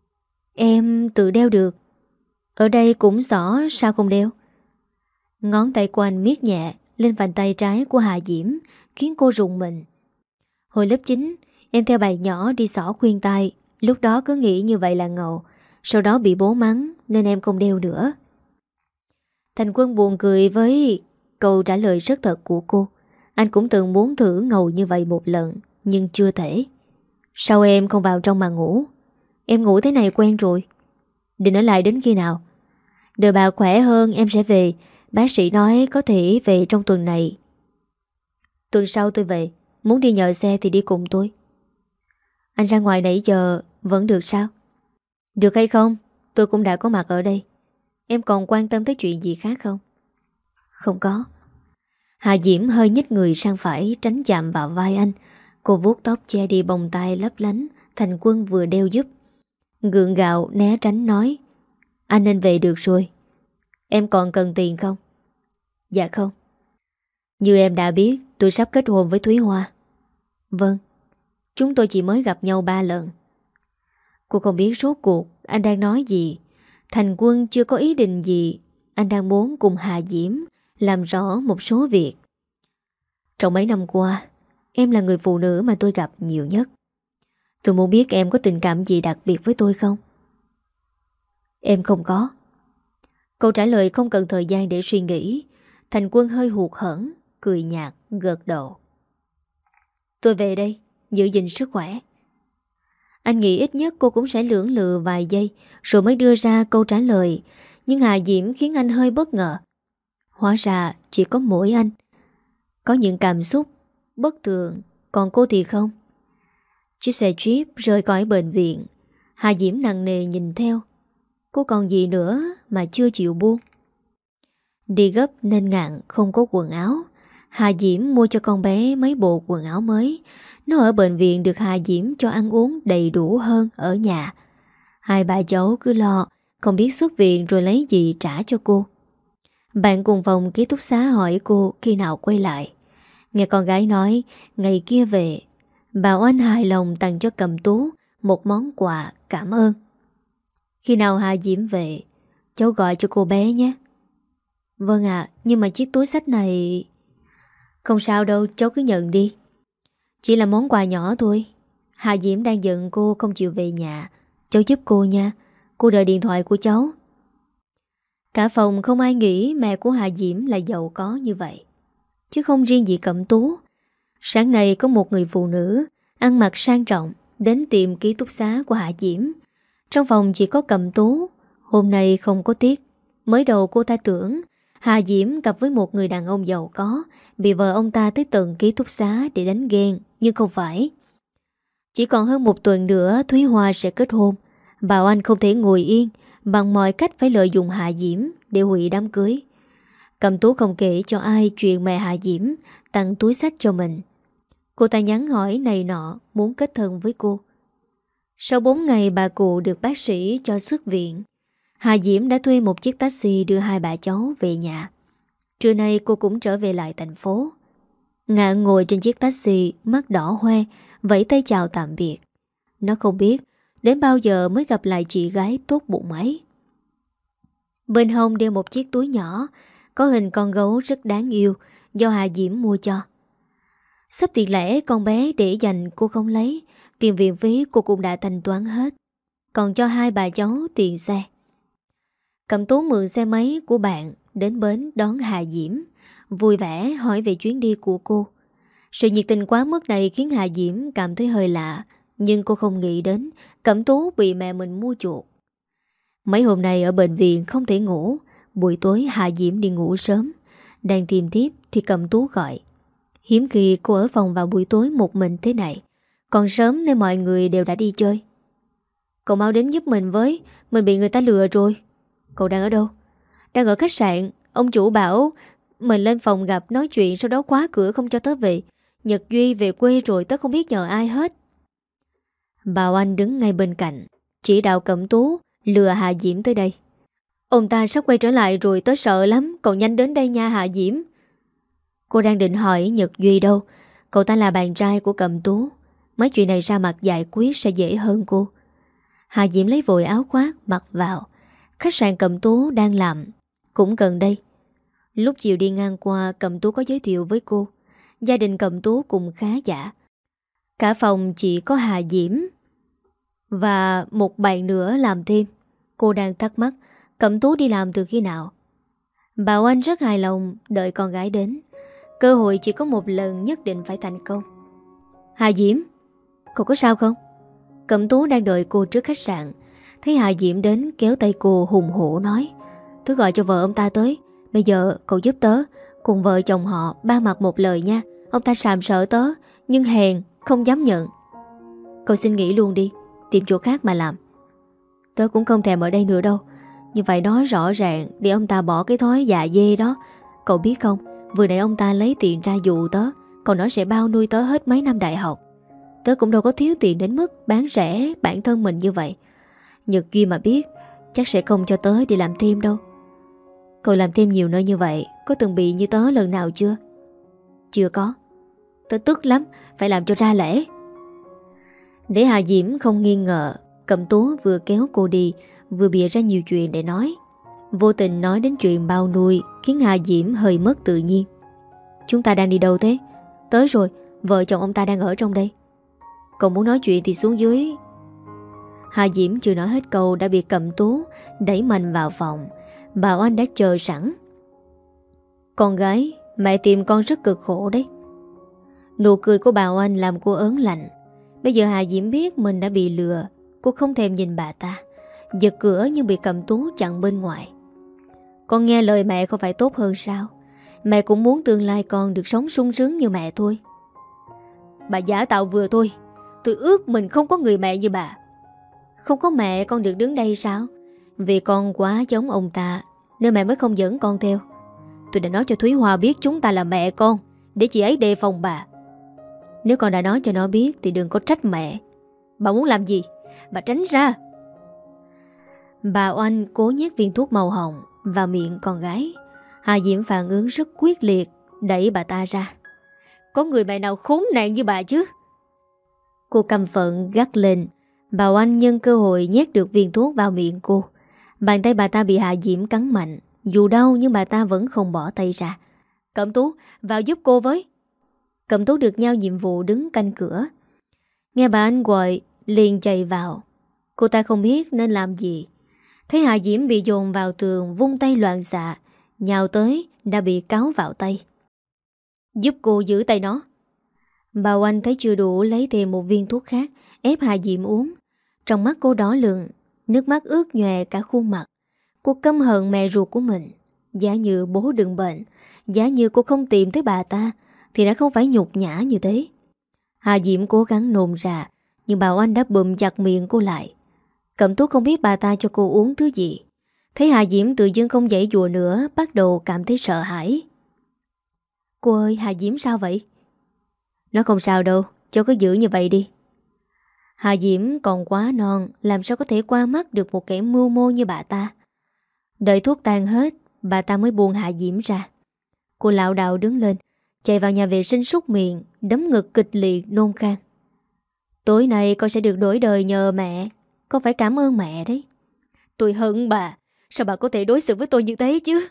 Em tự đeo được. Ở đây cũng rõ, sao không đeo? Ngón tay của anh miết nhẹ lên vành tay trái của Hà Diễm, khiến cô rùng mình. Hồi lớp chín em theo bài nhỏ đi xỏ khuyên tai. Lúc đó cứ nghĩ như vậy là ngầu. Sau đó bị bố mắng nên em không đeo nữa. Thành Quân buồn cười với câu trả lời rất thật của cô. Anh cũng từng muốn thử ngầu như vậy một lần, nhưng chưa thể. Sao em không vào trong mà ngủ? Em ngủ thế này quen rồi. Định ở lại đến khi nào? Đợi bà khỏe hơn em sẽ về. Bác sĩ nói có thể về trong tuần này. Tuần sau tôi về. Muốn đi nhờ xe thì đi cùng tôi. Anh ra ngoài nãy giờ vẫn được sao? Được hay không? Tôi cũng đã có mặt ở đây. Em còn quan tâm tới chuyện gì khác không? Không có. Hà Diễm hơi nhích người sang phải tránh chạm vào vai anh. Cô vuốt tóc che đi bông tai lấp lánh Thành Quân vừa đeo giúp. Gượng gạo né tránh nói: anh nên về được rồi. Em còn cần tiền không? Dạ không. Như em đã biết, tôi sắp kết hôn với Thúy Hoa. Vâng. Chúng tôi chỉ mới gặp nhau ba lần. Cô không biết rốt cuộc anh đang nói gì. Thành Quân chưa có ý định gì. Anh đang muốn cùng Hà Diễm làm rõ một số việc. Trong mấy năm qua, em là người phụ nữ mà tôi gặp nhiều nhất. Tôi muốn biết em có tình cảm gì đặc biệt với tôi không? Em không có. Câu trả lời không cần thời gian để suy nghĩ. Thành Quân hơi hụt hẫng, cười nhạt, gật đầu. Tôi về đây, giữ gìn sức khỏe. Anh nghĩ ít nhất cô cũng sẽ lưỡng lự vài giây rồi mới đưa ra câu trả lời. Nhưng Hà Diễm khiến anh hơi bất ngờ. Hóa ra chỉ có mỗi anh có những cảm xúc bất thường, còn cô thì không. Chiếc xe Jeep rời khỏi bệnh viện. Hà Diễm nặng nề nhìn theo. Cô còn gì nữa mà chưa chịu buông. Đi gấp nên ngạn không có quần áo. Hà Diễm mua cho con bé mấy bộ quần áo mới. Nó ở bệnh viện được Hà Diễm cho ăn uống đầy đủ hơn ở nhà. Hai bà cháu cứ lo không biết xuất viện rồi lấy gì trả cho cô. Bạn cùng phòng ký túc xá hỏi cô khi nào quay lại. Nghe con gái nói ngày kia về. Bà Oanh hài lòng tặng cho Cẩm Tú một món quà cảm ơn. Khi nào Hà Diễm về, cháu gọi cho cô bé nhé. Vâng ạ, nhưng mà chiếc túi xách này... Không sao đâu, cháu cứ nhận đi. Chỉ là món quà nhỏ thôi. Hà Diễm đang giận cô không chịu về nhà. Cháu giúp cô nha. Cô đợi điện thoại của cháu. Cả phòng không ai nghĩ mẹ của Hà Diễm là giàu có như vậy. Chứ không riêng gì Cẩm Tú. Sáng nay có một người phụ nữ ăn mặc sang trọng đến tìm ký túc xá của Hà Diễm. Trong phòng chỉ có Cẩm Tú. Hôm nay không có Tiết. Mới đầu cô ta tưởng Hà Diễm gặp với một người đàn ông giàu có, bị vợ ông ta tới tận ký túc xá để đánh ghen. Nhưng không phải. Chỉ còn hơn một tuần nữa Thúy Hoa sẽ kết hôn. Bảo Anh không thể ngồi yên, bằng mọi cách phải lợi dụng Hà Diễm để hủy đám cưới. Cẩm Tú không kể cho ai chuyện mẹ Hà Diễm tặng túi xách cho mình. Cô ta nhắn hỏi này nọ, muốn kết thân với cô. Sau bốn ngày bà cụ được bác sĩ cho xuất viện, Hà Diễm đã thuê một chiếc taxi đưa hai bà cháu về nhà. Trưa nay cô cũng trở về lại thành phố. Ngạn ngồi trên chiếc taxi, mắt đỏ hoe, vẫy tay chào tạm biệt. Nó không biết đến bao giờ mới gặp lại chị gái tốt bụng ấy. Bên hông đeo một chiếc túi nhỏ có hình con gấu rất đáng yêu do Hà Diễm mua cho. Sắp tiền lẻ con bé để dành cô không lấy. Tiền viện phí cô cũng đã thanh toán hết. Còn cho hai bà cháu tiền xe. Cẩm Tú mượn xe máy của bạn đến bến đón Hà Diễm, vui vẻ hỏi về chuyến đi của cô. Sự nhiệt tình quá mức này khiến Hà Diễm cảm thấy hơi lạ. Nhưng cô không nghĩ đến Cẩm Tú bị mẹ mình mua chuột. Mấy hôm nay ở bệnh viện không thể ngủ. Buổi tối Hà Diễm đi ngủ sớm. Đang tìm tiếp thì Cẩm Tú gọi. Hiếm khi cô ở phòng vào buổi tối một mình thế này. Còn sớm nên mọi người đều đã đi chơi. Cậu mau đến giúp mình với. Mình bị người ta lừa rồi. Cậu đang ở đâu? Đang ở khách sạn. Ông chủ bảo mình lên phòng gặp nói chuyện, sau đó khóa cửa không cho tớ về. Nhật Duy về quê rồi, tớ không biết nhờ ai hết. Bảo Anh đứng ngay bên cạnh, chỉ đạo Cẩm Tú lừa Hà Diễm tới đây. Ông ta sắp quay trở lại rồi, tớ sợ lắm. Cậu nhanh đến đây nha Hà Diễm. Cô đang định hỏi Nhật Duy đâu. Cậu ta là bạn trai của Cẩm Tú. Mấy chuyện này ra mặt giải quyết sẽ dễ hơn cô. Hà Diễm lấy vội áo khoác mặc vào. Khách sạn Cẩm Tú đang làm cũng gần đây. Lúc chiều đi ngang qua, Cẩm Tú có giới thiệu với cô. Gia đình Cẩm Tú cũng khá giả. Cả phòng chỉ có Hà Diễm và một bạn nữa làm thêm. Cô đang thắc mắc Cẩm Tú đi làm từ khi nào. Bảo Anh rất hài lòng đợi con gái đến. Cơ hội chỉ có một lần, nhất định phải thành công. Hà Diễm, cậu có sao không? Cẩm Tú đang đợi cô trước khách sạn. Thấy Hà Diễm đến kéo tay cô hùng hổ nói: Tớ gọi cho vợ ông ta tới. Bây giờ cậu giúp tớ cùng vợ chồng họ ba mặt một lời nha. Ông ta sàm sợ tớ nhưng hèn không dám nhận. Cậu xin nghỉ luôn đi, tìm chỗ khác mà làm. Tớ cũng không thèm ở đây nữa đâu. Như vậy nói rõ ràng để ông ta bỏ cái thói dạ dê đó. Cậu biết không, vừa nãy ông ta lấy tiền ra dụ tớ, còn nói sẽ bao nuôi tớ hết mấy năm đại học. Tớ cũng đâu có thiếu tiền đến mức bán rẻ bản thân mình như vậy. Nhật Duy mà biết chắc sẽ không cho tớ đi làm thêm đâu. Cậu làm thêm nhiều nơi như vậy, có từng bị như tớ lần nào chưa? Chưa có. Tớ tức lắm, phải làm cho ra lẽ. Để Hà Diễm không nghi ngờ, Cẩm Tú vừa kéo cô đi, vừa bịa ra nhiều chuyện để nói. Vô tình nói đến chuyện bao nuôi khiến Hà Diễm hơi mất tự nhiên. Chúng ta đang đi đâu thế? Tới rồi, vợ chồng ông ta đang ở trong đây. Còn muốn nói chuyện thì xuống dưới. Hà Diễm chưa nói hết câu đã bị Cẩm Tú đẩy mạnh vào phòng. Bảo Anh đã chờ sẵn. Con gái, mẹ tìm con rất cực khổ đấy. Nụ cười của Bảo Anh làm cô ớn lạnh. Bây giờ Hà Diễm biết mình đã bị lừa. Cô không thèm nhìn bà ta, giật cửa nhưng bị Cẩm Tú chặn bên ngoài. Con nghe lời mẹ không phải tốt hơn sao? Mẹ cũng muốn tương lai con được sống sung sướng như mẹ thôi. Bà giả tạo vừa thôi. Tôi ước mình không có người mẹ như bà. Không có mẹ con được đứng đây sao? Vì con quá giống ông ta nên mẹ mới không dẫn con theo. Tôi đã nói cho Thúy Hoa biết chúng ta là mẹ con, để chị ấy đề phòng bà. Nếu con đã nói cho nó biết thì đừng có trách mẹ. Bà muốn làm gì? Bà tránh ra. Bà Oanh cố nhét viên thuốc màu hồng vào miệng con gái. Hà Diễm phản ứng rất quyết liệt, đẩy bà ta ra. Có người mẹ nào khốn nạn như bà chứ? Cô căm phẫn gắt lên. Bà Oanh nhân cơ hội nhét được viên thuốc vào miệng cô. Bàn tay bà ta bị Hà Diễm cắn mạnh. Dù đau nhưng bà ta vẫn không bỏ tay ra. Cẩm Tú, vào giúp cô với. Cẩm Tú được giao nhiệm vụ đứng canh cửa. Nghe bà Anh gọi, liền chạy vào. Cô ta không biết nên làm gì. Thấy Hà Diễm bị dồn vào tường, vung tay loạn xạ, nhào tới đã bị cáu vào tay. Giúp cô giữ tay nó. Bà Oanh thấy chưa đủ, lấy thêm một viên thuốc khác ép Hà Diễm uống. Trong mắt cô đỏ lựng, nước mắt ướt nhòe cả khuôn mặt. Cô căm hận mẹ ruột của mình. Giả như bố đừng bệnh, giả như cô không tìm tới bà ta thì đã không phải nhục nhã như thế. Hà Diễm cố gắng nôn ra, nhưng bà Oanh đã bụm chặt miệng cô lại. Cẩm Tú không biết bà ta cho cô uống thứ gì. Thấy Hà Diễm tự dưng không giãy giụa nữa, bắt đầu cảm thấy sợ hãi. Cô ơi, Hà Diễm sao vậy? Nó không sao đâu, cháu cứ giữ như vậy đi. Hà Diễm còn quá non, làm sao có thể qua mắt được một kẻ mưu mô như bà ta. Đợi thuốc tan hết, bà ta mới buông Hà Diễm ra. Cô lảo đảo đứng lên, chạy vào nhà vệ sinh súc miệng, đấm ngực kịch liệt nôn khan. Tối nay con sẽ được đổi đời nhờ mẹ. Con phải cảm ơn mẹ đấy. Tôi hận bà. Sao bà có thể đối xử với tôi như thế chứ?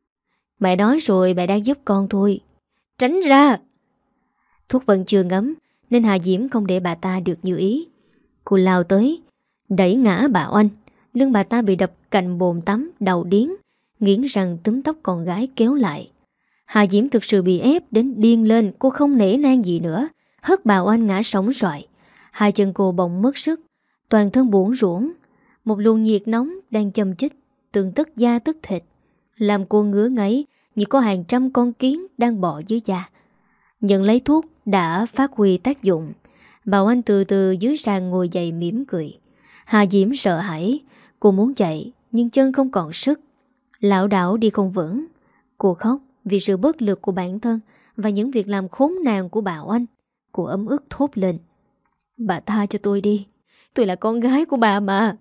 Mẹ nói rồi, mẹ đang giúp con thôi. Tránh ra. Thuốc vẫn chưa ngấm nên Hà Diễm không để bà ta được như ý. Cô lao tới, đẩy ngã bà Oanh. Lưng bà ta bị đập cạnh bồn tắm, đầu điếng, nghiến răng túm tóc con gái kéo lại. Hà Diễm thực sự bị ép đến điên lên. Cô không nể nang gì nữa, hất bà Oanh ngã sóng xoài. Hai chân cô bỗng mất sức, toàn thân buồn ruỗng. Một luồng nhiệt nóng đang châm chích từng tấc da tức thịt, làm cô ngứa ngáy như có hàng trăm con kiến đang bò dưới da. Nhận lấy thuốc đã phát huy tác dụng. Bà Oanh từ từ dưới sàn ngồi dậy mỉm cười. Hà Diễm sợ hãi. Cô muốn chạy nhưng chân không còn sức, lảo đảo đi không vững. Cô khóc vì sự bất lực của bản thân và những việc làm khốn nạn của bà Oanh. Cô ấm ức thốt lên. Bà tha cho tôi đi. Tôi là con gái của bà mà.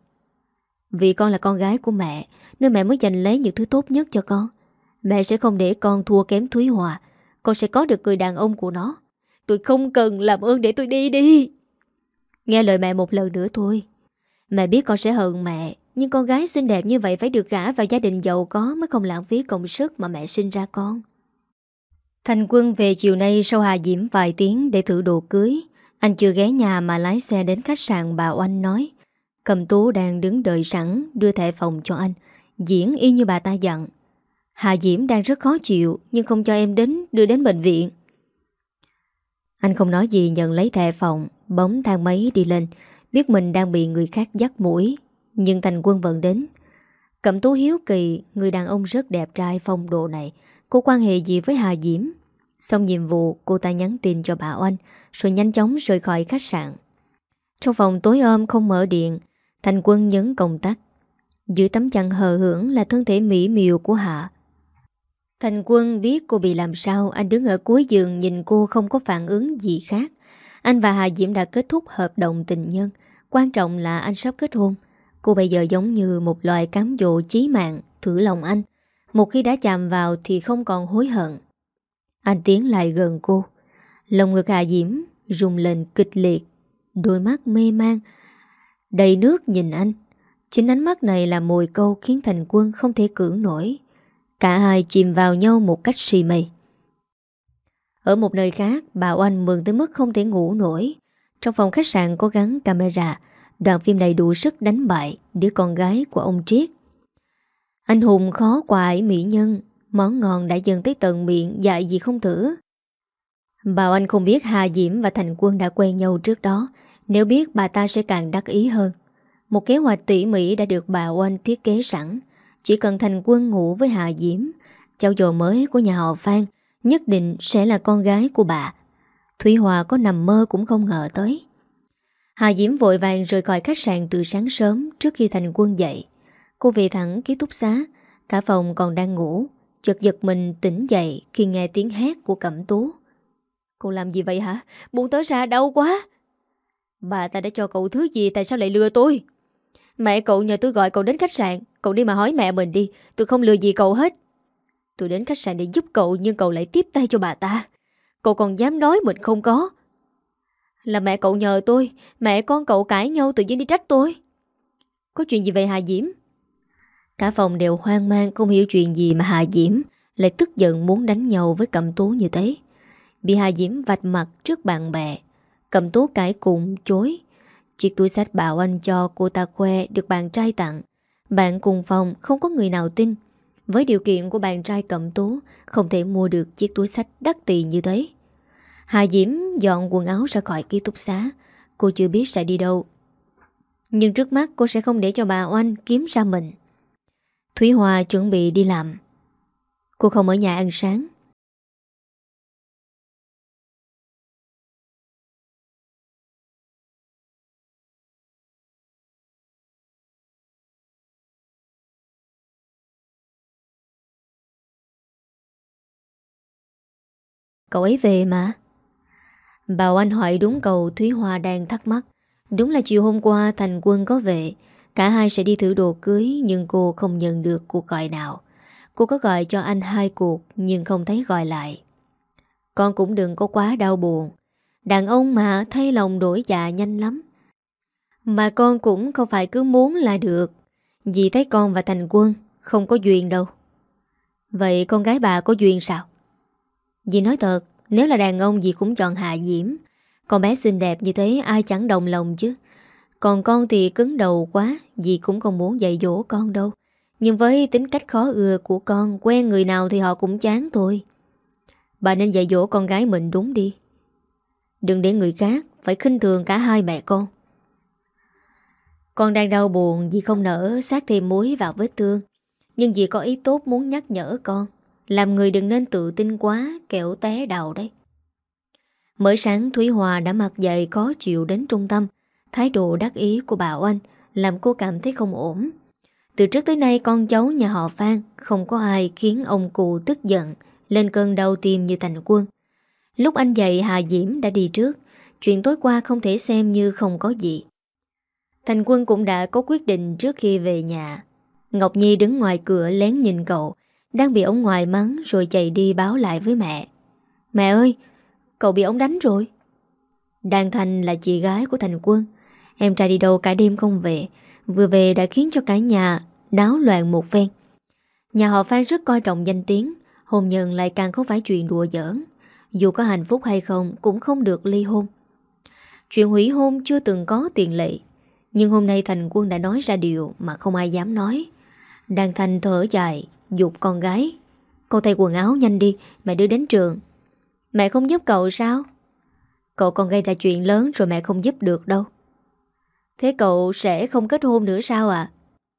Vì con là con gái của mẹ nên mẹ mới giành lấy những thứ tốt nhất cho con. Mẹ sẽ không để con thua kém Thúy Hòa. Con sẽ có được người đàn ông của nó. Tôi không cần, làm ơn để tôi đi đi. Nghe lời mẹ một lần nữa thôi. Mẹ biết con sẽ hận mẹ, nhưng con gái xinh đẹp như vậy phải được gả vào gia đình giàu có mới không lãng phí công sức mà mẹ sinh ra con. Thành Quân về chiều nay sau Hà Diễm vài tiếng để thử đồ cưới. Anh chưa ghé nhà mà lái xe đến khách sạn bà Oanh nói. Cẩm Tú đang đứng đợi sẵn đưa thẻ phòng cho anh, diễn y như bà ta dặn. Hà Diễm đang rất khó chịu nhưng không cho em đến đưa đến bệnh viện. Anh không nói gì, nhận lấy thẻ phòng, bấm thang máy đi lên. Biết mình đang bị người khác dắt mũi, nhưng Thành Quân vẫn đến. Cẩm Tú hiếu kỳ người đàn ông rất đẹp trai phong độ này có quan hệ gì với Hà Diễm. Xong nhiệm vụ, cô ta nhắn tin cho bà Oanh rồi nhanh chóng rời khỏi khách sạn. Trong phòng tối ôm không mở điện, Thành Quân nhấn công tắc. Dưới tấm chăn hờ hưởng là thân thể mỹ miều của Hạ. Thành Quân biết cô bị làm sao. Anh đứng ở cuối giường nhìn cô không có phản ứng gì khác. Anh và Hà Diễm đã kết thúc hợp đồng tình nhân. Quan trọng là anh sắp kết hôn. Cô bây giờ giống như một loài cám dỗ chí mạng thử lòng anh. Một khi đã chạm vào thì không còn hối hận. Anh tiến lại gần cô. Lòng ngực Hà Diễm rung lên kịch liệt. Đôi mắt mê man đầy nước nhìn anh. Chính ánh mắt này là mồi câu khiến Thành Quân không thể cưỡng nổi. Cả hai chìm vào nhau một cách si mê. Ở một nơi khác, bà Oanh mừng tới mức không thể ngủ nổi. Trong phòng khách sạn có gắn camera. Đoạn phim này đủ sức đánh bại đứa con gái của ông Triết. Anh hùng khó quại mỹ nhân, món ngon đã dần tới tận miệng, dại gì không thử. Bảo Anh không biết Hà Diễm và Thành Quân đã quen nhau trước đó. Nếu biết bà ta sẽ càng đắc ý hơn. Một kế hoạch tỉ mỉ đã được bà Oanh thiết kế sẵn. Chỉ cần Thành Quân ngủ với Hà Diễm, cháu dâu mới của nhà họ Phan nhất định sẽ là con gái của bà. Thúy Hòa có nằm mơ cũng không ngờ tới. Hà Diễm vội vàng rời khỏi khách sạn từ sáng sớm trước khi Thành Quân dậy. Cô về thẳng ký túc xá. Cả phòng còn đang ngủ, chợt giật mình tỉnh dậy khi nghe tiếng hét của Cẩm Tú. Cô làm gì vậy hả? Buông tớ ra, đau quá. Bà ta đã cho cậu thứ gì, tại sao lại lừa tôi? Mẹ cậu nhờ tôi gọi cậu đến khách sạn. Cậu đi mà hỏi mẹ mình đi. Tôi không lừa gì cậu hết. Tôi đến khách sạn để giúp cậu, nhưng cậu lại tiếp tay cho bà ta. Cậu còn dám nói mình không có. Là mẹ cậu nhờ tôi. Mẹ con cậu cãi nhau tự nhiên đi trách tôi. Có chuyện gì vậy Hà Diễm? Cả phòng đều hoang mang, không hiểu chuyện gì mà Hà Diễm lại tức giận muốn đánh nhau với Cẩm Tú như thế. Bị Hà Diễm vạch mặt trước bạn bè, Cẩm Tú cãi cùng chối. Chiếc túi xách Bảo Anh cho cô ta khoe được bạn trai tặng. Bạn cùng phòng không có người nào tin. Với điều kiện của bạn trai Cẩm Tú, không thể mua được chiếc túi xách đắt tiền như thế. Hà Diễm dọn quần áo ra khỏi ký túc xá. Cô chưa biết sẽ đi đâu, nhưng trước mắt cô sẽ không để cho bà Oanh kiếm ra mình. Thúy Hòa chuẩn bị đi làm. Cô không ở nhà ăn sáng. Cậu ấy về mà. Bảo Anh hỏi đúng câu Thúy Hoa đang thắc mắc. Đúng là chiều hôm qua Thành Quân có về. Cả hai sẽ đi thử đồ cưới, nhưng cô không nhận được cuộc gọi nào. Cô có gọi cho anh hai cuộc nhưng không thấy gọi lại. Con cũng đừng có quá đau buồn. Đàn ông mà thay lòng đổi dạ nhanh lắm. Mà con cũng không phải cứ muốn là được. Dì thấy con và Thành Quân không có duyên đâu. Vậy con gái bà có duyên sao? Dì nói thật, nếu là đàn ông dì cũng chọn Hạ Diễm. Con bé xinh đẹp như thế ai chẳng đồng lòng chứ. Còn con thì cứng đầu quá, dì cũng không muốn dạy dỗ con đâu. Nhưng với tính cách khó ưa của con, quen người nào thì họ cũng chán thôi. Bà nên dạy dỗ con gái mình đúng đi. Đừng để người khác phải khinh thường cả hai mẹ con. Con đang đau buồn, dì không nỡ sát thêm muối vào vết thương. Nhưng dì có ý tốt muốn nhắc nhở con. Làm người đừng nên tự tin quá, kẻo té đầu đấy. Mới sáng Thúy Hòa đã mặc dậy khó chịu đến trung tâm. Thái độ đắc ý của bà Oanh làm cô cảm thấy không ổn. Từ trước tới nay con cháu nhà họ Phan không có ai khiến ông cụ tức giận, lên cơn đau tim như Thành Quân. Lúc anh dậy Hà Diễm đã đi trước. Chuyện tối qua không thể xem như không có gì. Thành Quân cũng đã có quyết định trước khi về nhà. Ngọc Nhi đứng ngoài cửa lén nhìn cậu, đang bị ông ngoại mắng rồi chạy đi báo lại với mẹ. Mẹ ơi, cậu bị ông đánh rồi. Đan Thanh là chị gái của Thành Quân. Em trai đi đâu cả đêm không về, vừa về đã khiến cho cả nhà náo loạn một phen. Nhà họ Phan rất coi trọng danh tiếng, hôn nhân lại càng không phải chuyện đùa giỡn. Dù có hạnh phúc hay không cũng không được ly hôn. Chuyện hủy hôn chưa từng có tiền lệ. Nhưng hôm nay Thành Quân đã nói ra điều mà không ai dám nói. Đan Thanh thở dài giục con gái. Con thay quần áo nhanh đi, mẹ đưa đến trường. Mẹ không giúp cậu sao? Cậu còn gây ra chuyện lớn rồi mẹ không giúp được đâu. Thế cậu sẽ không kết hôn nữa sao ạ?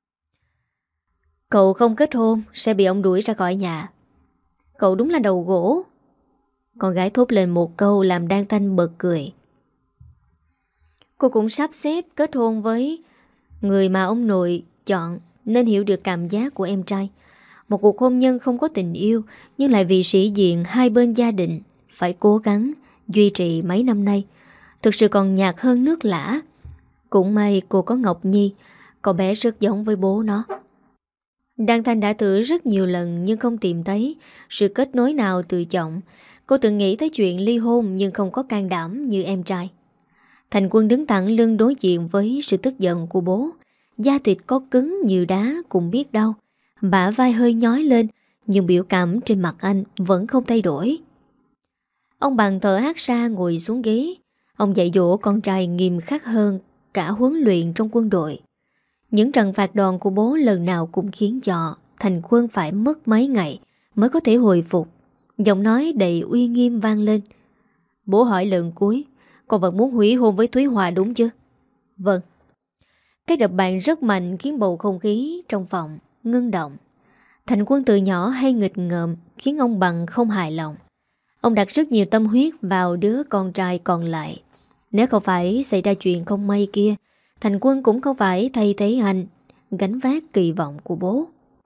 Cậu không kết hôn sẽ bị ông đuổi ra khỏi nhà. Cậu đúng là đầu gỗ. Con gái thốt lên một câu làm Đan Thanh bật cười. Cô cũng sắp xếp kết hôn với người mà ông nội chọn, nên hiểu được cảm giác của em trai. Một cuộc hôn nhân không có tình yêu, nhưng lại vì sĩ diện hai bên gia đình phải cố gắng duy trì mấy năm nay, thực sự còn nhạt hơn nước lã. Cũng may cô có Ngọc Nhi, con bé rất giống với bố nó. Đan Thanh đã thử rất nhiều lần nhưng không tìm thấy sự kết nối nào tự trọng. Cô từng nghĩ tới chuyện ly hôn nhưng không có can đảm như em trai. Thành Quân đứng thẳng lưng đối diện với sự tức giận của bố. Da thịt có cứng như đá cũng biết đau. Bả vai hơi nhói lên, nhưng biểu cảm trên mặt anh vẫn không thay đổi. Ông bằng thở hắt ra ngồi xuống ghế. Ông dạy dỗ con trai nghiêm khắc hơn cả huấn luyện trong quân đội. Những trận phạt đòn của bố lần nào cũng khiến cho Thành Quân phải mất mấy ngày mới có thể hồi phục. Giọng nói đầy uy nghiêm vang lên. Bố hỏi lần cuối, con vẫn muốn hủy hôn với Thúy Hòa đúng chứ? Vâng. Cái đập bàn rất mạnh khiến bầu không khí trong phòng ngưng động. Thành Quân từ nhỏ hay nghịch ngợm khiến ông Bằng không hài lòng. Ông đặt rất nhiều tâm huyết vào đứa con trai còn lại. Nếu không phải xảy ra chuyện không may kia, Thành Quân cũng không phải thay thế anh gánh vác kỳ vọng của bố.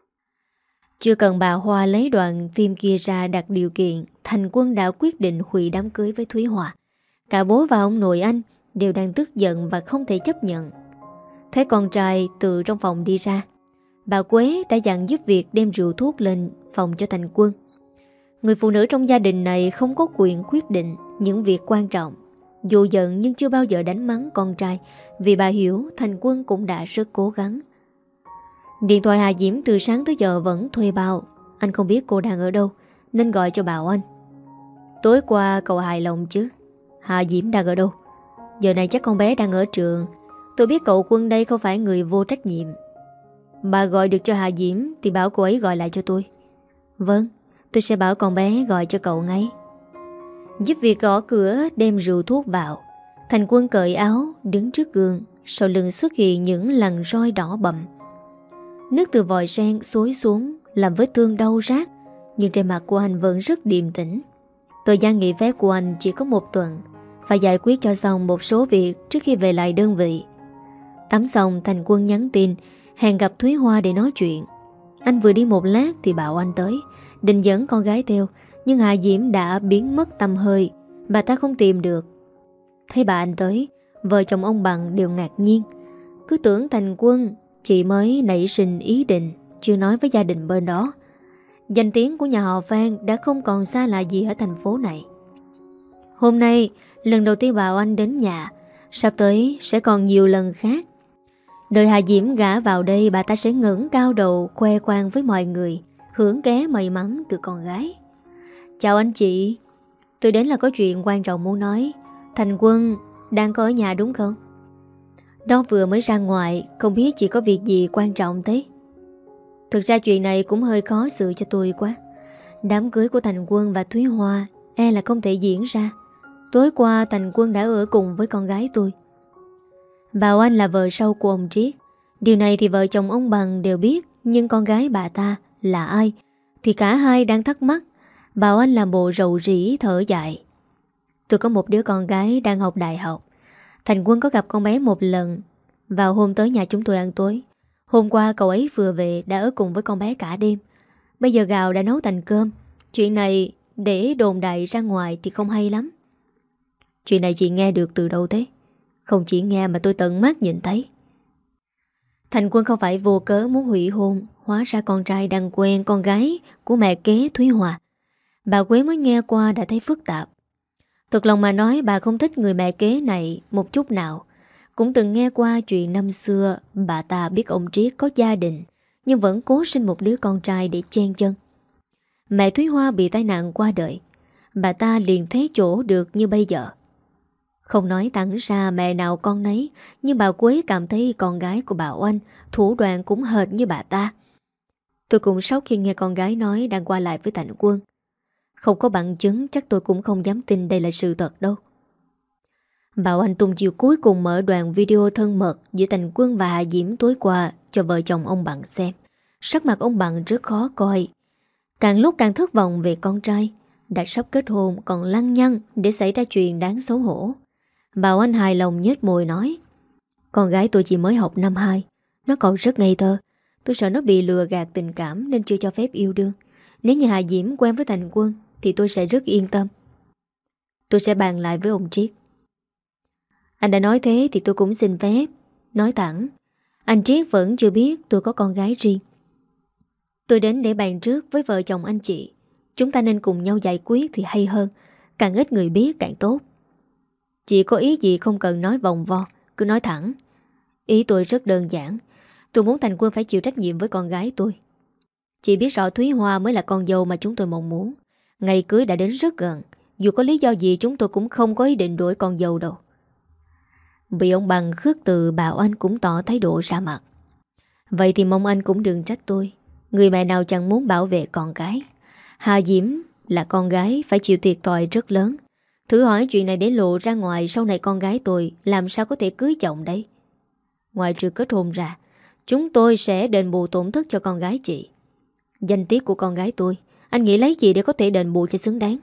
Chưa cần bà Hoa lấy đoạn phim kia ra đặt điều kiện, Thành Quân đã quyết định hủy đám cưới với Thúy Hòa. Cả bố và ông nội anh đều đang tức giận và không thể chấp nhận. Thấy con trai từ trong phòng đi ra, bà Quế đã dặn giúp việc đem rượu thuốc lên phòng cho Thành Quân. Người phụ nữ trong gia đình này không có quyền quyết định những việc quan trọng. Dù giận nhưng chưa bao giờ đánh mắng con trai, vì bà hiểu Thành Quân cũng đã rất cố gắng. Điện thoại Hà Diễm từ sáng tới giờ vẫn thuê bao. Anh không biết cô đang ở đâu nên gọi cho Bảo Anh. Tối qua cậu hài lòng chứ? Hà Diễm đang ở đâu? Giờ này chắc con bé đang ở trường. Tôi biết cậu Quân đây không phải người vô trách nhiệm. Bà gọi được cho Hà Diễm thì bảo cô ấy gọi lại cho tôi. Vâng, tôi sẽ bảo con bé gọi cho cậu ngay. Giúp việc gõ cửa đem rượu thuốc vào. Thành Quân cởi áo đứng trước gương. Sau lưng xuất hiện những lằn roi đỏ bầm. Nước từ vòi sen xối xuống làm vết thương đau rát, nhưng trên mặt của anh vẫn rất điềm tĩnh. Thời gian nghỉ phép của anh chỉ có một tuần, phải giải quyết cho xong một số việc trước khi về lại đơn vị. Tắm xong, Thành Quân nhắn tin hẹn gặp Thúy Hoa để nói chuyện. Anh vừa đi một lát thì Bảo Anh tới, định dẫn con gái theo, nhưng Hà Diễm đã biến mất tăm hơi, bà ta không tìm được. Thấy bà Anh tới, vợ chồng ông Bằng đều ngạc nhiên. Cứ tưởng Thành Quân chỉ mới nảy sinh ý định, chưa nói với gia đình bên đó. Danh tiếng của nhà họ Phan đã không còn xa lạ gì ở thành phố này. Hôm nay, lần đầu tiên Bảo Anh đến nhà, sắp tới sẽ còn nhiều lần khác. Đời Hà Diễm gả vào đây, bà ta sẽ ngẩng cao đầu khoe khoang với mọi người, hưởng ké may mắn từ con gái. Chào anh chị, tôi đến là có chuyện quan trọng muốn nói. Thành Quân đang có ở nhà đúng không? Nó vừa mới ra ngoài, không biết chị có việc gì quan trọng thế. Thực ra chuyện này cũng hơi khó xử cho tôi quá. Đám cưới của Thành Quân và Thúy Hoa e là không thể diễn ra. Tối qua Thành Quân đã ở cùng với con gái tôi. Bảo Anh là vợ sau của ông Triết. Điều này thì vợ chồng ông Bằng đều biết, nhưng con gái bà ta là ai thì cả hai đang thắc mắc. Bảo Anh làm bộ rầu rĩ thở dài. Tôi có một đứa con gái đang học đại học. Thành Quân có gặp con bé một lần vào hôm tới nhà chúng tôi ăn tối. Hôm qua cậu ấy vừa về đã ở cùng với con bé cả đêm. Bây giờ gạo đã nấu thành cơm. Chuyện này để đồn đại ra ngoài thì không hay lắm. Chuyện này chị nghe được từ đâu thế? Không chỉ nghe mà tôi tận mắt nhìn thấy. Thành Quân không phải vô cớ muốn hủy hôn. Hóa ra con trai đang quen con gái của mẹ kế Thúy Hòa. Bà Quế mới nghe qua đã thấy phức tạp. Thực lòng mà nói, bà không thích người mẹ kế này một chút nào. Cũng từng nghe qua chuyện năm xưa bà ta biết ông Triết có gia đình, nhưng vẫn cố sinh một đứa con trai để chen chân. Mẹ Thúy Hoa bị tai nạn qua đời, bà ta liền thấy chỗ được như bây giờ. Không nói thẳng ra mẹ nào con nấy, nhưng bà Quế cảm thấy con gái của bà Oanh thủ đoạn cũng hệt như bà ta. Tôi cũng sốc khi nghe con gái nói đang qua lại với Thành Quân. Không có bằng chứng chắc tôi cũng không dám tin đây là sự thật đâu. Bảo Anh tung chiều cuối cùng mở đoạn video thân mật giữa Thành Quân và Hà Diễm tối qua cho vợ chồng ông Bằng xem. Sắc mặt ông Bằng rất khó coi. Càng lúc càng thất vọng về con trai. Đã sắp kết hôn còn lăng nhăng để xảy ra chuyện đáng xấu hổ. Bảo Anh hài lòng nhếch môi nói: con gái tôi chỉ mới học năm hai, nó còn rất ngây thơ. Tôi sợ nó bị lừa gạt tình cảm nên chưa cho phép yêu đương. Nếu như Hà Diễm quen với Thành Quân thì tôi sẽ rất yên tâm. Tôi sẽ bàn lại với ông Triết. Anh đã nói thế thì tôi cũng xin phép nói thẳng. Anh Triết vẫn chưa biết tôi có con gái riêng. Tôi đến để bàn trước với vợ chồng anh chị. Chúng ta nên cùng nhau giải quyết thì hay hơn. Càng ít người biết càng tốt. Chị có ý gì không cần nói vòng vo, cứ nói thẳng. Ý tôi rất đơn giản. Tôi muốn Thành Quân phải chịu trách nhiệm với con gái tôi. Chị biết rõ Thúy Hoa mới là con dâu mà chúng tôi mong muốn. Ngày cưới đã đến rất gần. Dù có lý do gì chúng tôi cũng không có ý định đổi con dâu đâu. Vì ông Bằng khước từ bảo anh cũng tỏ thái độ ra mặt. Vậy thì mong anh cũng đừng trách tôi. Người mẹ nào chẳng muốn bảo vệ con cái. Hà Diễm là con gái phải chịu thiệt thòi rất lớn. Thử hỏi chuyện này để lộ ra ngoài, sau này con gái tôi làm sao có thể cưới chồng đấy. Ngoài trừ kết hôn ra, chúng tôi sẽ đền bù tổn thất cho con gái chị. Danh tiết của con gái tôi, anh nghĩ lấy gì để có thể đền bù cho xứng đáng?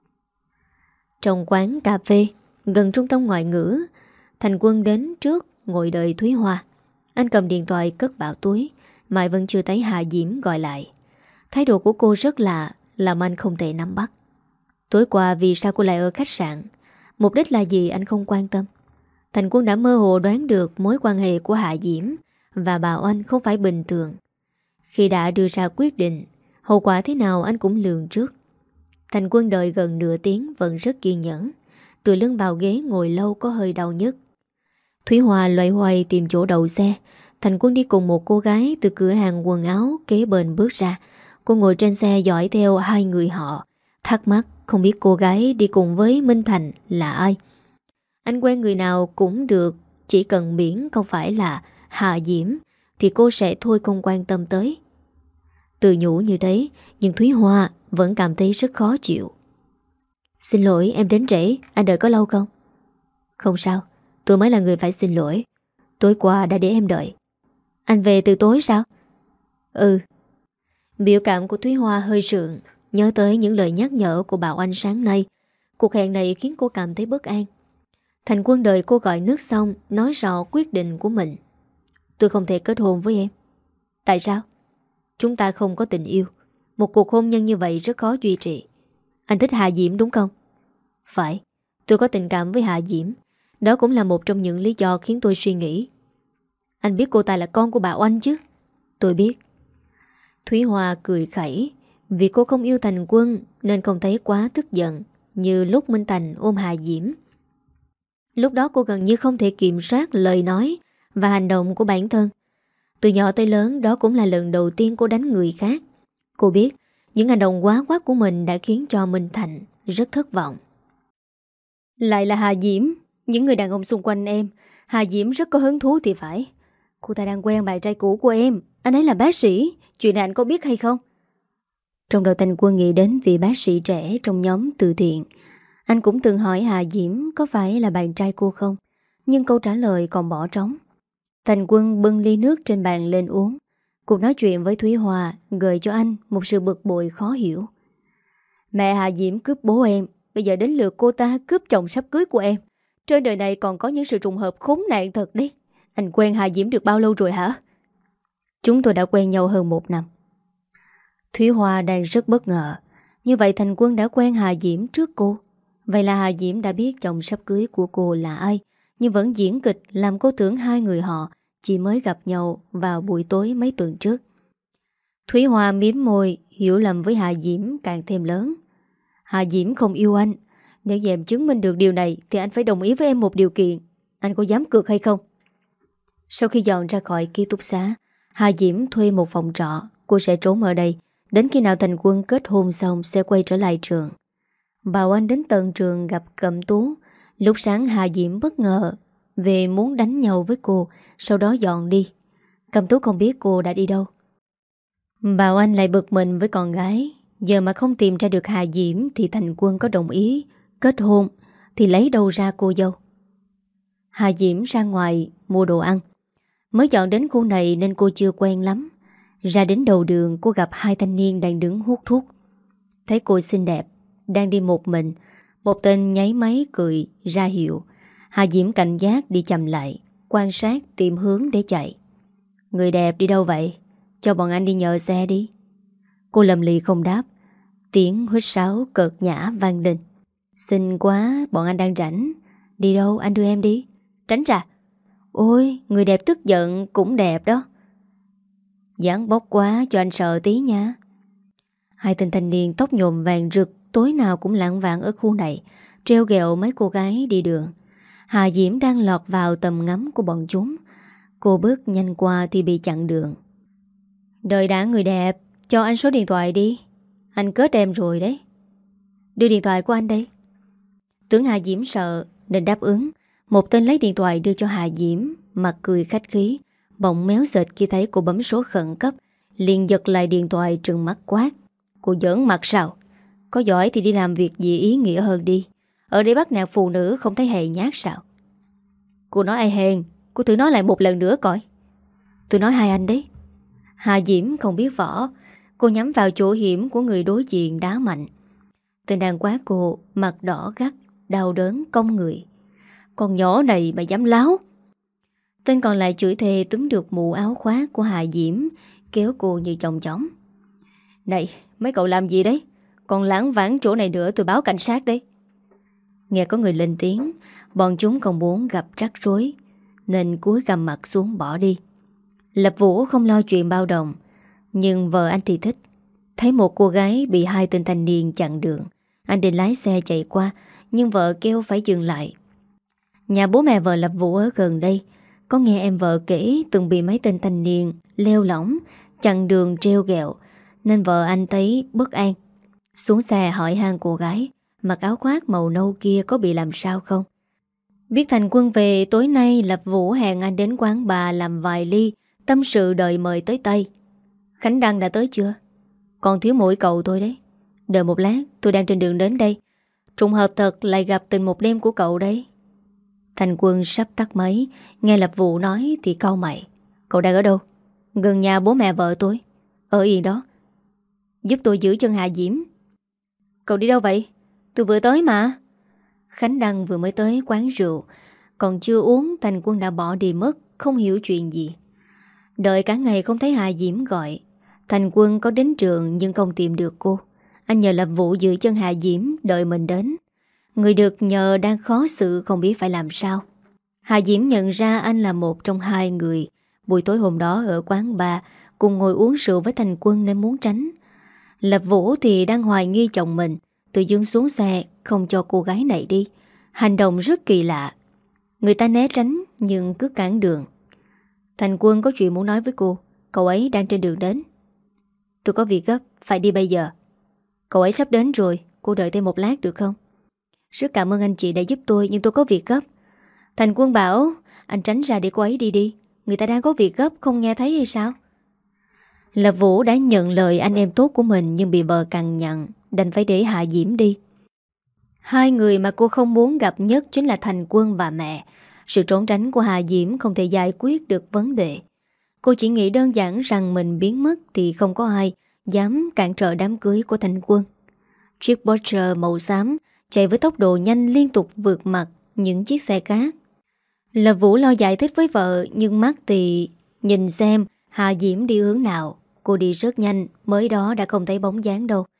Trong quán cà phê gần trung tâm ngoại ngữ, Thành Quân đến trước ngồi đợi Thúy Hoa. Anh cầm điện thoại cất vào túi, mãi vẫn chưa thấy Hà Diễm gọi lại. Thái độ của cô rất lạ, làm anh không thể nắm bắt. Tối qua vì sao cô lại ở khách sạn, mục đích là gì anh không quan tâm. Thành Quân đã mơ hồ đoán được mối quan hệ của Hà Diễm và Bảo Anh không phải bình thường. Khi đã đưa ra quyết định, hậu quả thế nào anh cũng lường trước. Thành Quân đợi gần nửa tiếng vẫn rất kiên nhẫn. Tựa lưng vào ghế ngồi lâu có hơi đau nhức. Thúy Hoa loay hoay tìm chỗ đậu xe. Thành Quân đi cùng một cô gái từ cửa hàng quần áo kế bên bước ra. Cô ngồi trên xe dõi theo hai người họ, thắc mắc không biết cô gái đi cùng với Minh Thành là ai. Anh quen người nào cũng được, chỉ cần miễn không phải là Hà Diễm thì cô sẽ thôi không quan tâm tới. Tự nhủ như thế, nhưng Thúy Hoa vẫn cảm thấy rất khó chịu. Xin lỗi em đến trễ, anh đợi có lâu không? Không sao, tôi mới là người phải xin lỗi. Tối qua đã để em đợi. Anh về từ tối sao? Ừ. Biểu cảm của Thúy Hoa hơi sượng, nhớ tới những lời nhắc nhở của Bảo Anh sáng nay. Cuộc hẹn này khiến cô cảm thấy bất an. Thành Quân đợi cô gọi nước xong, nói rõ quyết định của mình. Tôi không thể kết hôn với em. Tại sao? Chúng ta không có tình yêu. Một cuộc hôn nhân như vậy rất khó duy trì. Anh thích Hà Diễm đúng không? Phải, tôi có tình cảm với Hà Diễm. Đó cũng là một trong những lý do khiến tôi suy nghĩ. Anh biết cô ta là con của bà Oanh chứ? Tôi biết. Thúy Hoa cười khẩy. Vì cô không yêu Thành Quân nên không thấy quá tức giận như lúc Minh Thành ôm Hà Diễm. Lúc đó cô gần như không thể kiểm soát lời nói và hành động của bản thân. Từ nhỏ tới lớn đó cũng là lần đầu tiên cô đánh người khác. Cô biết những hành động quá quát của mình đã khiến cho Minh Thành rất thất vọng. Lại là Hà Diễm. Những người đàn ông xung quanh em, Hà Diễm rất có hứng thú thì phải. Cô ta đang quen bạn trai cũ của em. Anh ấy là bác sĩ. Chuyện này anh có biết hay không? Trong đầu Thành Quân nghĩ đến vị bác sĩ trẻ trong nhóm từ thiện. Anh cũng từng hỏi Hà Diễm có phải là bạn trai cô không, nhưng câu trả lời còn bỏ trống. Thành Quân bưng ly nước trên bàn lên uống. Cuộc nói chuyện với Thúy Hoa gợi cho anh một sự bực bội khó hiểu. Mẹ Hà Diễm cướp bố em, bây giờ đến lượt cô ta cướp chồng sắp cưới của em. Trên đời này còn có những sự trùng hợp khốn nạn thật đấy. Anh quen Hà Diễm được bao lâu rồi hả? Chúng tôi đã quen nhau hơn một năm. Thúy Hoa đang rất bất ngờ. Như vậy Thành Quân đã quen Hà Diễm trước cô. Vậy là Hà Diễm đã biết chồng sắp cưới của cô là ai, nhưng vẫn diễn kịch làm cô tưởng hai người họ chỉ mới gặp nhau vào buổi tối mấy tuần trước. Thúy Hoa mím môi, hiểu lầm với Hà Diễm càng thêm lớn. Hà Diễm không yêu anh. Nếu như em chứng minh được điều này thì anh phải đồng ý với em một điều kiện. Anh có dám cược hay không? Sau khi dọn ra khỏi ký túc xá, Hà Diễm thuê một phòng trọ. Cô sẽ trốn ở đây đến khi nào Thành Quân kết hôn xong sẽ quay trở lại trường. Bảo Anh đến tận trường gặp Cẩm Tú. Lúc sáng Hà Diễm bất ngờ về muốn đánh nhau với cô, sau đó dọn đi. Cẩm Tú không biết cô đã đi đâu. Bảo Anh lại bực mình với con gái. Giờ mà không tìm ra được Hà Diễm thì Thành Quân có đồng ý kết hôn thì lấy đâu ra cô dâu. Hà Diễm ra ngoài mua đồ ăn. Mới dọn đến khu này nên cô chưa quen lắm. Ra đến đầu đường cô gặp hai thanh niên đang đứng hút thuốc. Thấy cô xinh đẹp đang đi một mình, một tên nháy máy cười ra hiệu. Hà Diễm cảnh giác đi chậm lại, quan sát tìm hướng để chạy. Người đẹp đi đâu vậy? Cho bọn anh đi nhờ xe đi. Cô lầm lì không đáp. Tiếng huýt sáo cợt nhã vang lên. Xinh quá, bọn anh đang rảnh. Đi đâu, anh đưa em đi. Tránh ra. Ôi, người đẹp tức giận cũng đẹp đó. Dáng bốc quá cho anh sợ tí nha. Hai tên thanh niên tóc nhồm vàng rực tối nào cũng lạng vạng ở khu này, treo ghẹo mấy cô gái đi đường. Hà Diễm đang lọt vào tầm ngắm của bọn chúng. Cô bước nhanh qua thì bị chặn đường. Đợi đã người đẹp, cho anh số điện thoại đi. Anh kết em rồi đấy. Đưa điện thoại của anh đây. Tưởng Hà Diễm sợ nên đáp ứng. Một tên lấy điện thoại đưa cho Hà Diễm, mặt cười khách khí. Bỗng méo sệt khi thấy cô bấm số khẩn cấp, liền giật lại điện thoại trừng mắt quát: Cô giỡn mặt sao? Có giỏi thì đi làm việc gì ý nghĩa hơn đi. Ở đây bắt nạt phụ nữ không thấy hề nhát sao? Cô nói ai hèn? Cô thử nói lại một lần nữa coi. Tôi nói hai anh đấy. Hà Diễm không biết võ. Cô nhắm vào chỗ hiểm của người đối diện đá mạnh. Tên đang quát cô, mặt đỏ gắt, đau đớn cong người. Con nhỏ này mà dám láo. Tên còn lại chửi thề túm được mũ áo khoác của Hà Diễm, kéo cô như chồng chóng. Này, mấy cậu làm gì đấy? Còn lãng vãng chỗ này nữa tôi báo cảnh sát đấy. Nghe có người lên tiếng, bọn chúng không muốn gặp rắc rối, nên cúi gằm mặt xuống bỏ đi. Lập Vũ không lo chuyện bao đồng, nhưng vợ anh thì thích. Thấy một cô gái bị hai tên thanh niên chặn đường, anh định lái xe chạy qua, nhưng vợ kêu phải dừng lại. Nhà bố mẹ vợ Lập Vũ ở gần đây, có nghe em vợ kể từng bị mấy tên thanh niên leo lỏng, chặn đường treo ghẹo, nên vợ anh thấy bất an. Xuống xe hỏi han cô gái mặc áo khoác màu nâu kia có bị làm sao không. Biết Thành Quân về, tối nay Lập Vũ hẹn anh đến quán bà làm vài ly, tâm sự đợi mời tới Tây. Khánh Đăng đã tới chưa? Còn thiếu mỗi cậu tôi đấy. Đợi một lát, tôi đang trên đường đến đây. Trùng hợp thật lại gặp tình một đêm của cậu đấy. Thành Quân sắp tắt máy, nghe Lập Vũ nói thì cau mày. Cậu đang ở đâu? Gần nhà bố mẹ vợ tôi. Ở yên đó. Giúp tôi giữ chân Hà Diễm. Cậu đi đâu vậy? Tôi vừa tới mà. Khánh Đăng vừa mới tới quán rượu, còn chưa uống Thành Quân đã bỏ đi mất, không hiểu chuyện gì. Đợi cả ngày không thấy Hà Diễm gọi. Thành Quân có đến trường nhưng không tìm được cô. Anh nhờ Lập Vũ giữ chân Hà Diễm đợi mình đến. Người được nhờ đang khó xử không biết phải làm sao. Hà Diễm nhận ra anh là một trong hai người buổi tối hôm đó ở quán bar cùng ngồi uống rượu với Thành Quân nên muốn tránh. Lập Vũ thì đang hoài nghi chồng mình, tự dưng xuống xe không cho cô gái này đi. Hành động rất kỳ lạ. Người ta né tránh nhưng cứ cản đường. Thành Quân có chuyện muốn nói với cô. Cậu ấy đang trên đường đến. Tôi có việc gấp, phải đi bây giờ. Cậu ấy sắp đến rồi, cô đợi thêm một lát được không? Rất cảm ơn anh chị đã giúp tôi, nhưng tôi có việc gấp. Thành Quân bảo anh tránh ra để cô ấy đi đi. Người ta đang có việc gấp, không nghe thấy hay sao? Lập Vũ đã nhận lời anh em tốt của mình, nhưng bị bờ cằn nhằn, đành phải để Hạ Diễm đi. Hai người mà cô không muốn gặp nhất chính là Thành Quân và mẹ. Sự trốn tránh của Hạ Diễm không thể giải quyết được vấn đề. Cô chỉ nghĩ đơn giản rằng mình biến mất thì không có ai dám cản trở đám cưới của Thành Quân. Chiếc Porsche màu xám chạy với tốc độ nhanh liên tục vượt mặt những chiếc xe khác. Lập Vũ lo giải thích với vợ, nhưng mắt thì nhìn xem Hạ Diễm đi hướng nào. Cô đi rất nhanh, mới đó đã không thấy bóng dáng đâu.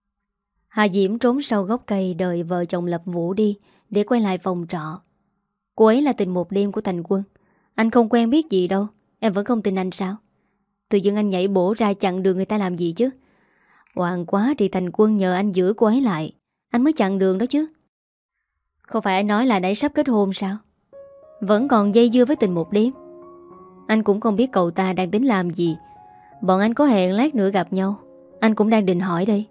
Hạ Diễm trốn sau gốc cây đợi vợ chồng Lập Vũ đi để quay lại phòng trọ. Cô ấy là tình một đêm của Thành Quân. Anh không quen biết gì đâu. Em vẫn không tin anh sao? Tự dưng anh nhảy bổ ra chặn đường người ta làm gì chứ? Hoàng quá thì Thành Quân nhờ anh giữ cô ấy lại, anh mới chặn đường đó chứ. Không phải anh nói là nãy sắp kết hôn sao? Vẫn còn dây dưa với tình một đêm. Anh cũng không biết cậu ta đang tính làm gì. Bọn anh có hẹn lát nữa gặp nhau. Anh cũng đang định hỏi đây.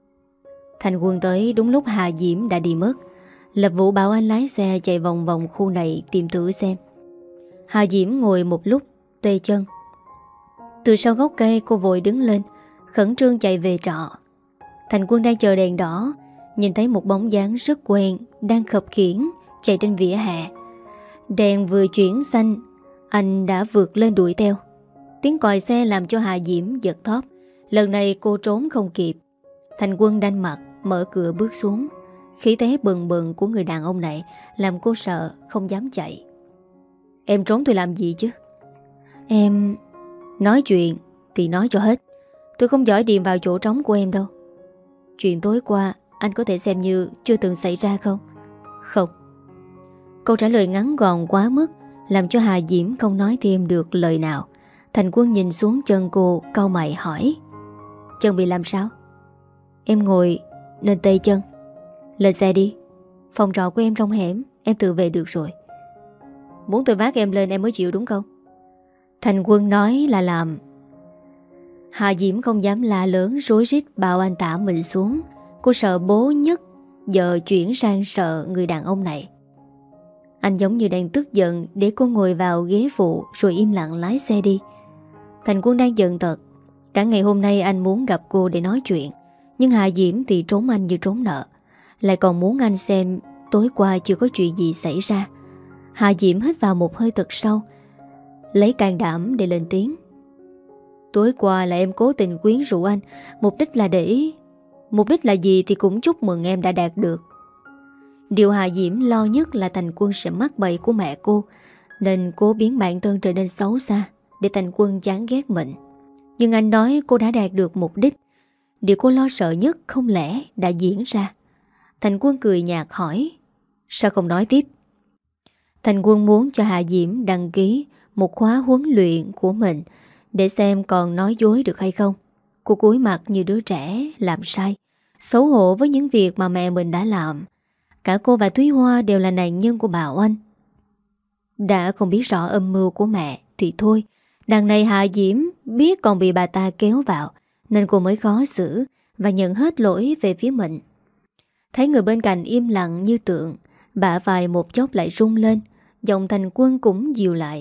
Thành Quân tới đúng lúc Hà Diễm đã đi mất. Lập Vũ bảo anh lái xe chạy vòng vòng khu này tìm thử xem. Hà Diễm ngồi một lúc tê chân. Từ sau gốc cây cô vội đứng lên, khẩn trương chạy về trọ. Thành Quân đang chờ đèn đỏ, nhìn thấy một bóng dáng rất quen đang khập khiễng chạy trên vỉa hè. Đèn vừa chuyển xanh, anh đã vượt lên đuổi theo. Tiếng còi xe làm cho Hà Diễm giật thóp. Lần này cô trốn không kịp. Thành Quân đanh mặt mở cửa bước xuống. Khí thế bừng bừng của người đàn ông này làm cô sợ không dám chạy. Em trốn tôi làm gì chứ? Em... Nói chuyện thì nói cho hết. Tôi không giỏi điềm vào chỗ trống của em đâu. Chuyện tối qua anh có thể xem như chưa từng xảy ra không? Không. Câu trả lời ngắn gọn quá mức làm cho Hà Diễm không nói thêm được lời nào. Thành Quân nhìn xuống chân cô, cau mày hỏi. Chân bị làm sao? Em ngồi lên tê chân. Lên xe đi. Phòng trọ của em trong hẻm, em tự về được rồi. Muốn tôi vác em lên em mới chịu đúng không? Thành Quân nói là làm. Hà Diễm không dám la lớn rối rít bảo anh tả mình xuống. Cô sợ bố nhất giờ chuyển sang sợ người đàn ông này. Anh giống như đang tức giận để cô ngồi vào ghế phụ rồi im lặng lái xe đi. Thành Quân đang giận tợt. Cả ngày hôm nay anh muốn gặp cô để nói chuyện, nhưng Hà Diễm thì trốn anh như trốn nợ. Lại còn muốn anh xem tối qua chưa có chuyện gì xảy ra. Hà Diễm hít vào một hơi thật sâu, lấy can đảm để lên tiếng. Tối qua là em cố tình quyến rũ anh. Mục đích là để... Mục đích là gì thì cũng chúc mừng em đã đạt được. Điều Hà Diễm lo nhất là Thành Quân sẽ mắc bẫy của mẹ cô, nên cố biến bản thân trở nên xấu xa để Thành Quân chán ghét mình. Nhưng anh nói cô đã đạt được mục đích. Điều cô lo sợ nhất không lẽ đã diễn ra. Thành Quân cười nhạt hỏi, sao không nói tiếp? Thành Quân muốn cho Hà Diễm đăng ký một khóa huấn luyện của mình để xem còn nói dối được hay không. Cô cúi mặt như đứa trẻ làm sai, xấu hổ với những việc mà mẹ mình đã làm. Cả cô và Thúy Hoa đều là nạn nhân của bà Oanh. Đã không biết rõ âm mưu của mẹ thì thôi, đằng này Hà Diễm biết còn bị bà ta kéo vào, nên cô mới khó xử và nhận hết lỗi về phía mình. Thấy người bên cạnh im lặng như tượng, bả vai một chốc lại rung lên. Giọng Thành Quân cũng dịu lại.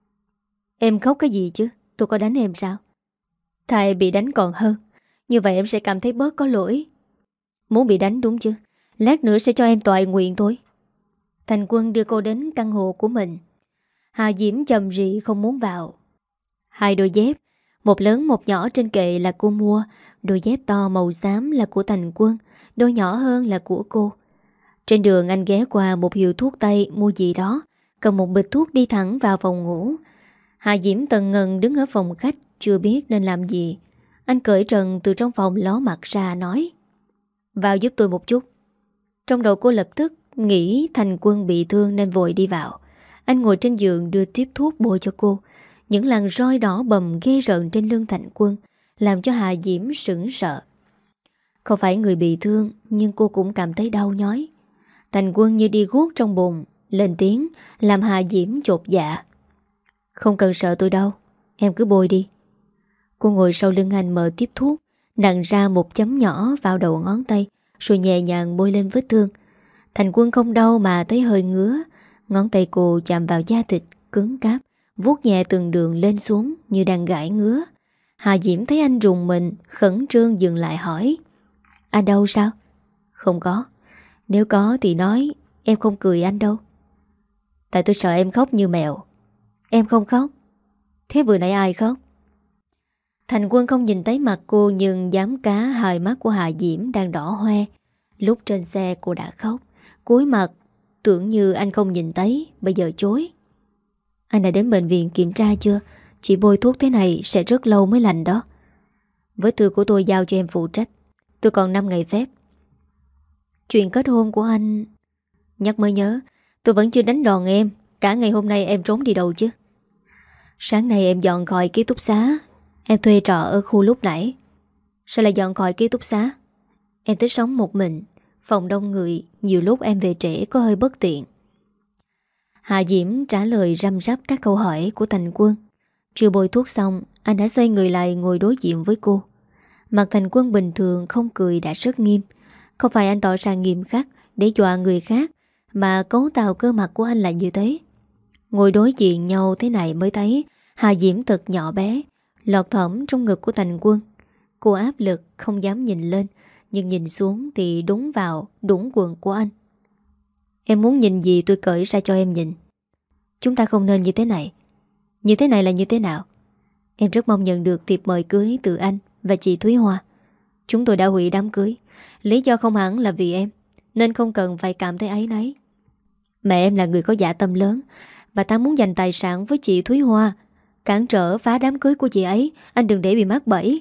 Em khóc cái gì chứ? Tôi có đánh em sao? Thà bị đánh còn hơn. Như vậy em sẽ cảm thấy bớt có lỗi. Muốn bị đánh đúng chứ? Lát nữa sẽ cho em toại nguyện thôi. Thành Quân đưa cô đến căn hộ của mình. Hà Diễm chầm rì không muốn vào. Hai đôi dép, một lớn một nhỏ trên kệ là cô mua. Đôi dép to màu xám là của Thành Quân, đôi nhỏ hơn là của cô. Trên đường anh ghé qua một hiệu thuốc tây mua gì đó, cầm một bịch thuốc đi thẳng vào phòng ngủ. Hà Diễm tần ngần đứng ở phòng khách, chưa biết nên làm gì. Anh cởi trần từ trong phòng ló mặt ra nói, vào giúp tôi một chút. Trong đầu cô lập tức nghĩ Thành Quân bị thương nên vội đi vào. Anh ngồi trên giường đưa tiếp thuốc bôi cho cô. Những làn roi đỏ bầm ghê rợn trên lưng Thành Quân làm cho Hà Diễm sững sợ. Không phải người bị thương, nhưng cô cũng cảm thấy đau nhói. Thành Quân như đi guốc trong bụng, lên tiếng làm Hà Diễm chột dạ. Không cần sợ tôi đâu, em cứ bôi đi. Cô ngồi sau lưng anh mở tiếp thuốc, nặn ra một chấm nhỏ vào đầu ngón tay, rồi nhẹ nhàng bôi lên vết thương. Thành Quân không đau mà thấy hơi ngứa. Ngón tay cô chạm vào da thịt cứng cáp, vuốt nhẹ từng đường lên xuống như đang gãi ngứa. Hà Diễm thấy anh rùng mình, khẩn trương dừng lại hỏi, anh đau sao? Không có. Nếu có thì nói, em không cười anh đâu. Tại tôi sợ em khóc như mèo. Em không khóc. Thế vừa nãy ai khóc? Thành Quân không nhìn thấy mặt cô, nhưng dám cá hai mắt của Hà Diễm đang đỏ hoe. Lúc trên xe cô đã khóc, cúi mặt tưởng như anh không nhìn thấy, bây giờ chối. Anh đã đến bệnh viện kiểm tra chưa? Chỉ bôi thuốc thế này sẽ rất lâu mới lành đó. Vết thương của tôi giao cho em phụ trách. Tôi còn năm ngày phép. Chuyện kết hôn của anh... Nhắc mới nhớ, tôi vẫn chưa đánh đòn em. Cả ngày hôm nay em trốn đi đâu chứ? Sáng nay em dọn khỏi ký túc xá. Em thuê trọ ở khu lúc nãy. Sao lại dọn khỏi ký túc xá? Em thích sống một mình. Phòng đông người, nhiều lúc em về trễ có hơi bất tiện. Hà Diễm trả lời răm rắp các câu hỏi của Thành Quân. Chưa bôi thuốc xong, anh đã xoay người lại ngồi đối diện với cô. Mặt Thành Quân bình thường không cười đã rất nghiêm. Không phải anh tỏ ra nghiêm khắc để dọa người khác, mà cấu tạo cơ mặt của anh là như thế. Ngồi đối diện nhau thế này mới thấy Hà Diễm thật nhỏ bé, lọt thỏm trong ngực của Thành Quân. Cô áp lực không dám nhìn lên, nhưng nhìn xuống thì đúng vào đúng quần của anh. Em muốn nhìn gì tôi cởi ra cho em nhìn. Chúng ta không nên như thế này. Như thế này là như thế nào? Em rất mong nhận được thiệp mời cưới từ anh và chị Thúy Hoa. Chúng tôi đã hủy đám cưới. Lý do không hẳn là vì em, nên không cần phải cảm thấy áy náy. Mẹ em là người có dạ tâm lớn. Bà ta muốn giành tài sản với chị Thúy Hoa, cản trở phá đám cưới của chị ấy. Anh đừng để bị mắc bẫy.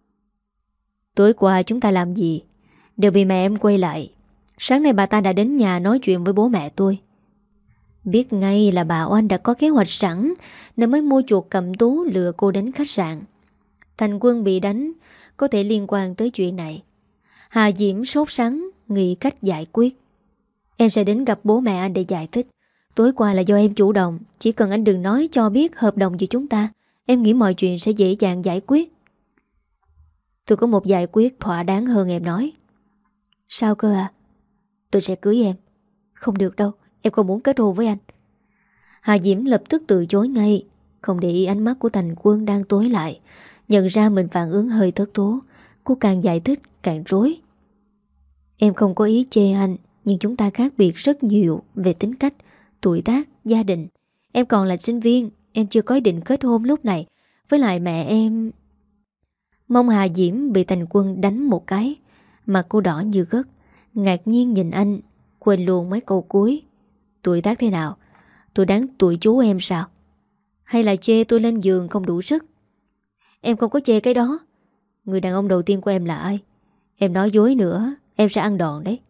Tối qua chúng ta làm gì đều bị mẹ em quay lại. Sáng nay bà ta đã đến nhà nói chuyện với bố mẹ tôi. Biết ngay là bà Oanh đã có kế hoạch sẵn, nên mới mua chuột cầm tú lừa cô đến khách sạn. Thành Quân bị đánh có thể liên quan tới chuyện này. Hà Diễm sốt sắng nghĩ cách giải quyết. Em sẽ đến gặp bố mẹ anh để giải thích. Tối qua là do em chủ động. Chỉ cần anh đừng nói cho biết hợp đồng giữa chúng ta, em nghĩ mọi chuyện sẽ dễ dàng giải quyết. Tôi có một giải quyết thỏa đáng hơn em nói. Sao cơ à? Tôi sẽ cưới em. Không được đâu, Em không muốn kết hôn với anh. Hà Diễm lập tức từ chối ngay, không để ý ánh mắt của Thành Quân đang tối lại. Nhận ra mình phản ứng hơi thất thố, cô càng giải thích càng rối. Em không có ý chê anh, nhưng chúng ta khác biệt rất nhiều về tính cách, tuổi tác, gia đình. Em còn là sinh viên, em chưa có ý định kết hôn lúc này. Với lại mẹ em... Mông Hà Diễm bị Thành Quân đánh một cái, mặt cô đỏ như gấc, ngạc nhiên nhìn anh, quên luôn mấy câu cuối. Tuổi tác thế nào? Tôi đáng tuổi chú em sao? Hay là chê tôi lên giường không đủ sức? Em không có chê cái đó. Người đàn ông đầu tiên của em là ai? Em nói dối nữa, em sẽ ăn đòn đấy.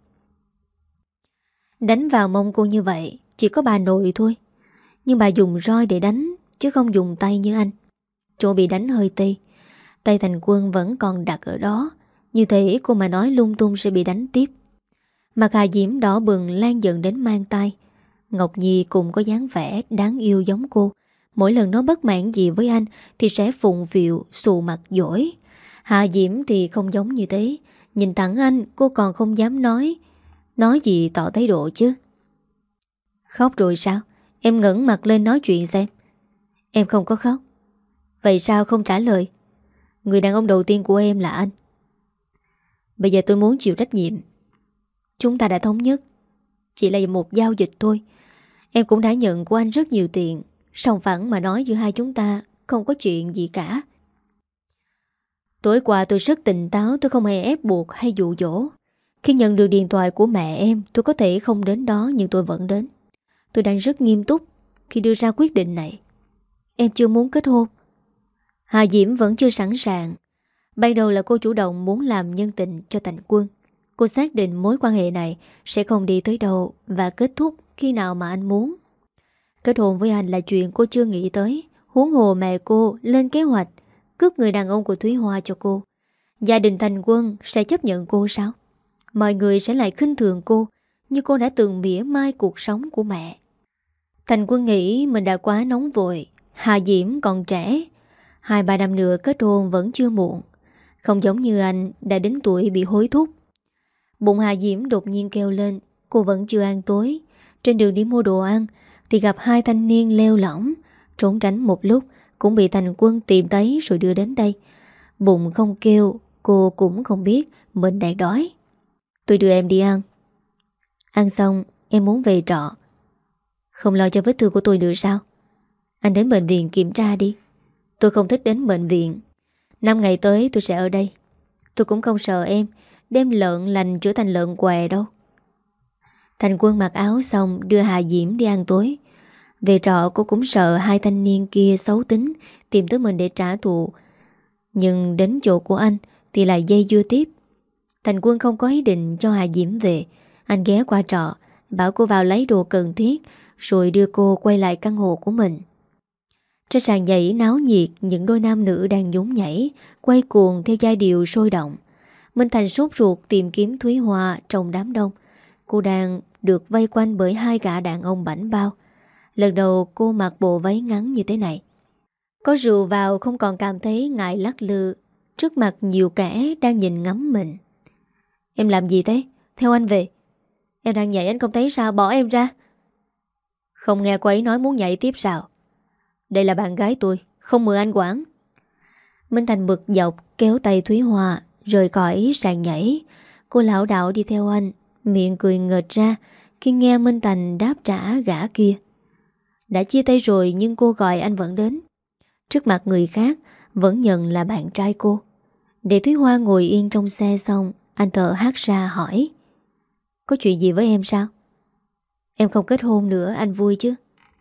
Đánh vào mông cô như vậy chỉ có bà nội thôi. Nhưng bà dùng roi để đánh, chứ không dùng tay như anh. Chỗ bị đánh hơi tê, tay Thành Quân vẫn còn đặt ở đó. Như thế cô mà nói lung tung sẽ bị đánh tiếp. Mặt Hà Diễm đỏ bừng lan dần đến mang tay. Ngọc Nhi cũng có dáng vẻ đáng yêu giống cô. Mỗi lần nó bất mãn gì với anh thì sẽ phụng phịu, xù mặt dỗi. Hà Diễm thì không giống như thế. Nhìn thẳng anh cô còn không dám nói. Nói gì tỏ thái độ chứ. Khóc rồi sao? Em ngẩng mặt lên nói chuyện xem. Em không có khóc. Vậy sao không trả lời? Người đàn ông đầu tiên của em là anh. Bây giờ tôi muốn chịu trách nhiệm. Chúng ta đã thống nhất, chỉ là một giao dịch thôi. Em cũng đã nhận của anh rất nhiều tiền. Sòng phẳng mà nói giữa hai chúng ta không có chuyện gì cả. Tối qua tôi rất tỉnh táo, tôi không hề ép buộc hay dụ dỗ. Khi nhận được điện thoại của mẹ em, tôi có thể không đến đó nhưng tôi vẫn đến. Tôi đang rất nghiêm túc khi đưa ra quyết định này. Em chưa muốn kết hôn. Hà Diễm vẫn chưa sẵn sàng. Ban đầu là cô chủ động muốn làm nhân tình cho Thành Quân. Cô xác định mối quan hệ này sẽ không đi tới đâu và kết thúc khi nào mà anh muốn. Kết hôn với anh là chuyện cô chưa nghĩ tới. Huống hồ mẹ cô lên kế hoạch cướp người đàn ông của Thúy Hoa cho cô. Gia đình Thành Quân sẽ chấp nhận cô sao? Mọi người sẽ lại khinh thường cô như cô đã từng mỉa mai cuộc sống của mẹ. Thành Quân nghĩ mình đã quá nóng vội. Hà Diễm còn trẻ, Hai ba năm nữa kết hôn vẫn chưa muộn. Không giống như anh đã đến tuổi bị hối thúc. Bụng Hà Diễm đột nhiên kêu lên. Cô vẫn chưa ăn tối. Trên đường đi mua đồ ăn thì gặp hai thanh niên leo lỏng. Trốn tránh một lúc cũng bị Thành Quân tìm thấy rồi đưa đến đây. Bụng không kêu, cô cũng không biết mình đang đói. Tôi đưa em đi ăn. Ăn xong em muốn về trọ. Không lo cho vết thương của tôi nữa sao? Anh đến bệnh viện kiểm tra đi. Tôi không thích đến bệnh viện. Năm ngày tới tôi sẽ ở đây. Tôi cũng không sợ em đem lợn lành trở thành lợn què đâu. Thành Quân mặc áo xong đưa Hà Diễm đi ăn tối. Về trọ cô cũng sợ hai thanh niên kia xấu tính tìm tới mình để trả thù. Nhưng đến chỗ của anh thì lại dây dưa tiếp. Thành Quân không có ý định cho Hà Diễm về. Anh ghé qua trọ, bảo cô vào lấy đồ cần thiết rồi đưa cô quay lại căn hộ của mình. Trên sàn nhảy náo nhiệt, những đôi nam nữ đang nhún nhảy, quay cuồng theo giai điệu sôi động. Minh Thành sốt ruột tìm kiếm Thúy Hoa trong đám đông. Cô đang được vây quanh bởi hai gã đàn ông bảnh bao. Lần đầu cô mặc bộ váy ngắn như thế này. Có rượu vào không còn cảm thấy ngại lắc lư. Trước mặt nhiều kẻ đang nhìn ngắm mình. Em làm gì thế? Theo anh về. Em đang nhảy anh không thấy sao, bỏ em ra. Không nghe cô ấy nói muốn nhảy tiếp sao? Đây là bạn gái tôi, không mời anh quản. Minh Thành bực dọc kéo tay Thúy Hoa rời khỏi sàn nhảy. Cô lão đạo đi theo anh, miệng cười ngợt ra khi nghe Minh Thành đáp trả gã kia. Đã chia tay rồi nhưng cô gọi anh vẫn đến. Trước mặt người khác vẫn nhận là bạn trai cô. Để Thúy Hoa ngồi yên trong xe xong, anh thở hắt ra hỏi. Có chuyện gì với em sao? Em không kết hôn nữa, anh vui chứ?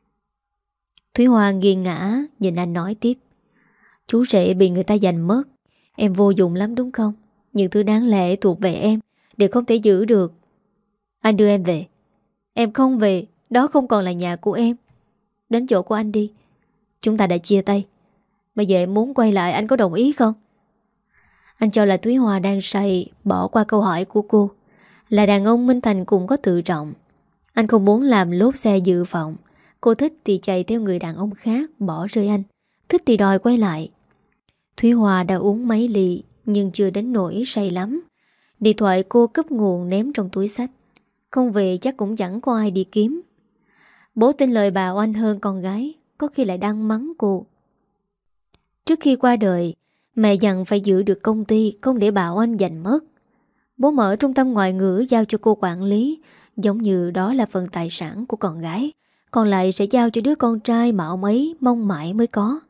Thúy Hoa nghiêng ngã nhìn anh nói tiếp. Chú rể bị người ta giành mất. Em vô dụng lắm đúng không? Những thứ đáng lẽ thuộc về em đều không thể giữ được. Anh đưa em về. Em không về, đó không còn là nhà của em. Đến chỗ của anh đi. Chúng ta đã chia tay. Bây giờ em muốn quay lại, anh có đồng ý không? Anh cho là Thúy Hoa đang say, bỏ qua câu hỏi của cô. Là đàn ông Minh Thành cũng có tự trọng. Anh không muốn làm lốp xe dự phòng. Cô thích thì chạy theo người đàn ông khác, bỏ rơi anh. Thích thì đòi quay lại. Thúy Hoa đã uống mấy ly nhưng chưa đến nỗi say lắm. Điện thoại cô cấp nguồn ném trong túi xách. Không về chắc cũng chẳng có ai đi kiếm. Bố tin lời bà oanh hơn con gái, có khi lại đang mắng cô. Trước khi qua đời, mẹ dặn phải giữ được công ty, không để bà oanh giành mất. Bố mở trung tâm ngoại ngữ giao cho cô quản lý, giống như đó là phần tài sản của con gái, còn lại sẽ giao cho đứa con trai mà ông ấy mong mãi mới có.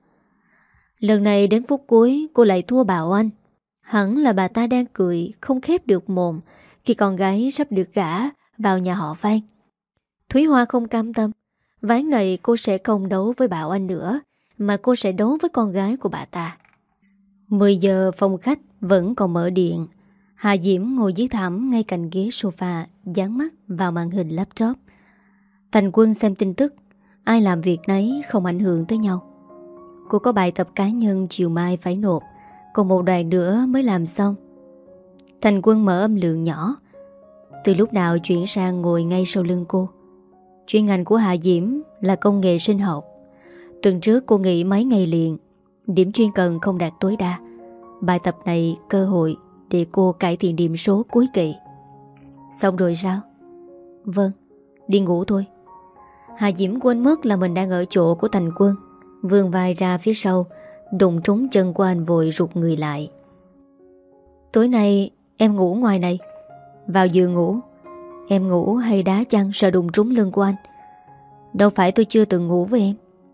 Lần này đến phút cuối cô lại thua bà oanh. Hẳn là bà ta đang cười không khép được mồm khi con gái sắp được gả vào nhà họ Phan. Thúy Hoa không cam tâm. Ván này cô sẽ không đấu với bà oanh nữa, mà cô sẽ đấu với con gái của bà ta. mười giờ phòng khách vẫn còn mở điện. Hà Diễm ngồi dưới thảm ngay cạnh ghế sofa, dán mắt vào màn hình laptop. Thành Quân xem tin tức. Ai làm việc nấy, không ảnh hưởng tới nhau. Cô có bài tập cá nhân chiều mai phải nộp, còn một đoạn nữa mới làm xong. Thành Quân mở âm lượng nhỏ. Từ lúc nào chuyển sang ngồi ngay sau lưng cô. Chuyên ngành của Hà Diễm là công nghệ sinh học. Tuần trước cô nghỉ mấy ngày liền, điểm chuyên cần không đạt tối đa. Bài tập này cơ hội để cô cải thiện điểm số cuối kỳ. Xong rồi sao? Vâng, đi ngủ thôi. Hà Diễm quên mất là mình đang ở chỗ của Thành Quân, vươn vai ra phía sau, đụng trúng chân của anh vội rụt người lại. Tối nay em ngủ ngoài này. Vào giường ngủ. Em ngủ hay đá chăn sợ đụng trúng lưng của anh? Đâu phải tôi chưa từng ngủ với em.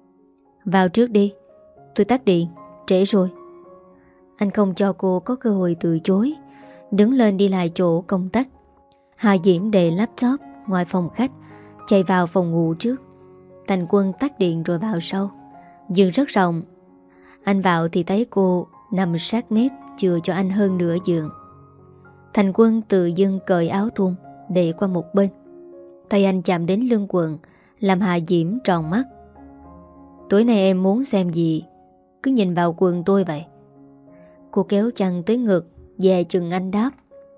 Vào trước đi, tôi tắt điện, trễ rồi. Anh không cho cô có cơ hội từ chối, đứng lên đi lại chỗ công tắc. Hà Diễm để laptop ngoài phòng khách, chạy vào phòng ngủ trước. Thành Quân tắt điện rồi vào sau. Giường rất rộng. Anh vào thì thấy cô nằm sát mép, chừa cho anh hơn nửa giường. Thành Quân tự dưng cởi áo thun để qua một bên. Tay anh chạm đến lưng quần, làm Hà Diễm tròn mắt. Tối nay em muốn xem gì, cứ nhìn vào quần tôi vậy. Cô kéo chăn tới ngực, dè chừng anh đáp.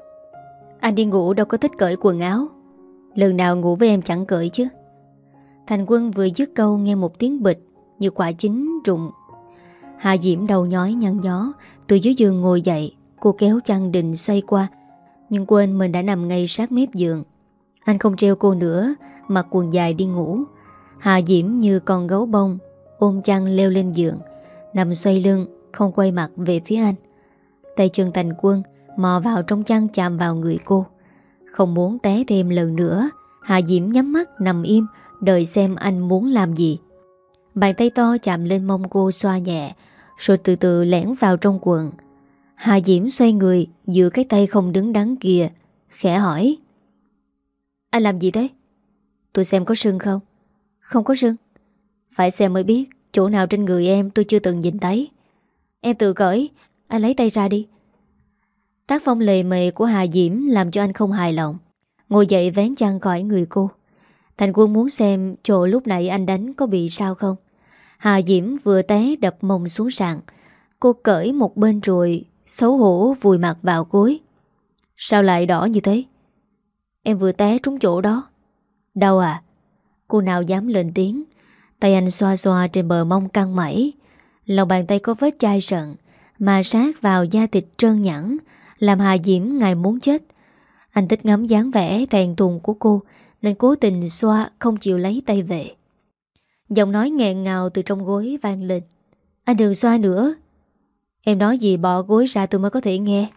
Anh đi ngủ đâu có thích cởi quần áo. Lần nào ngủ với em chẳng cởi chứ. Thành Quân vừa dứt câu nghe một tiếng bịch như quả chín rụng. Hà Diễm đầu nhói nhăn nhó, từ dưới giường ngồi dậy. Cô kéo chăn định xoay qua, nhưng quên mình đã nằm ngay sát mép giường. Anh không treo cô nữa, mặc quần dài đi ngủ. Hà Diễm như con gấu bông, ôm chăn leo lên giường, nằm xoay lưng, không quay mặt về phía anh. Tay chân Thành Quân mò vào trong chăn chạm vào người cô. Không muốn té thêm lần nữa, Hà Diễm nhắm mắt nằm im, đợi xem anh muốn làm gì. Bàn tay to chạm lên mông cô xoa nhẹ, rồi từ từ lẻn vào trong quần. Hà Diễm xoay người, giữ cái tay không đứng đắn kìa, khẽ hỏi. Anh làm gì thế? Tôi xem có sưng không? Không có sưng. Phải xem mới biết, chỗ nào trên người em tôi chưa từng nhìn thấy. Em tự cởi, anh lấy tay ra đi. Tác phong lề mề của Hà Diễm làm cho anh không hài lòng. Ngồi dậy vén chăn khỏi người cô. Thành Quân muốn xem chỗ lúc nãy anh đánh có bị sao không. Hà Diễm vừa té đập mông xuống sàn. Cô cởi một bên rồi xấu hổ vùi mặt vào gối. Sao lại đỏ như thế? Em vừa té trúng chỗ đó. Đau à? Cô nào dám lên tiếng. Tay anh xoa xoa trên bờ mông căng mẩy. Lòng bàn tay có vết chai sận mà sát vào da thịt trơn nhẵn, làm Hà Diễm ngài muốn chết. Anh thích ngắm dáng vẻ thẹn thùng của cô, nên cố tình xoa không chịu lấy tay về. Giọng nói nghẹn ngào từ trong gối vang lên. Anh đừng xoa nữa. Em nói gì bỏ gối ra tôi mới có thể nghe.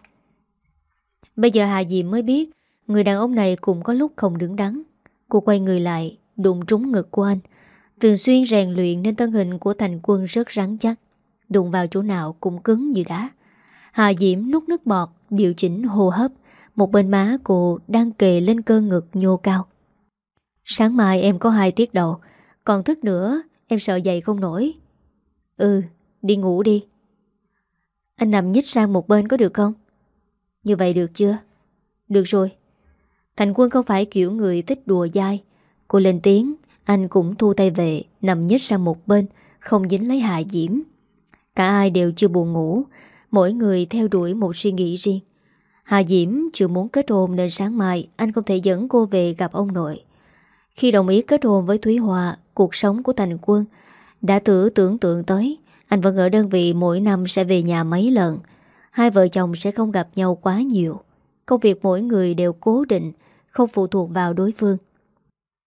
Bây giờ Hà Diễm mới biết người đàn ông này cũng có lúc không đứng đắn. Cô quay người lại, đụng trúng ngực của anh. Thường xuyên rèn luyện nên thân hình của Thành Quân rất rắn chắc, đụng vào chỗ nào cũng cứng như đá. Hà Diễm nuốt nước bọt, điều chỉnh hô hấp. Một bên má cô đang kề lên cơ ngực nhô cao. Sáng mai em có hai tiết đầu, còn thức nữa em sợ dậy không nổi. Ừ, đi ngủ đi. Anh nằm nhích sang một bên có được không? Như vậy được chưa? Được rồi. Thành Quân không phải kiểu người thích đùa dai. Cô lên tiếng, anh cũng thu tay về, nằm nhích sang một bên, không dính lấy Hà Diễm. Cả ai đều chưa buồn ngủ, mỗi người theo đuổi một suy nghĩ riêng. Hà Diễm chưa muốn kết hôn nên sáng mai anh không thể dẫn cô về gặp ông nội. Khi đồng ý kết hôn với Thúy Hoa, cuộc sống của Thành Quân đã thử tưởng tượng tới. Anh vẫn ở đơn vị mỗi năm sẽ về nhà mấy lần. Hai vợ chồng sẽ không gặp nhau quá nhiều. Công việc mỗi người đều cố định, không phụ thuộc vào đối phương.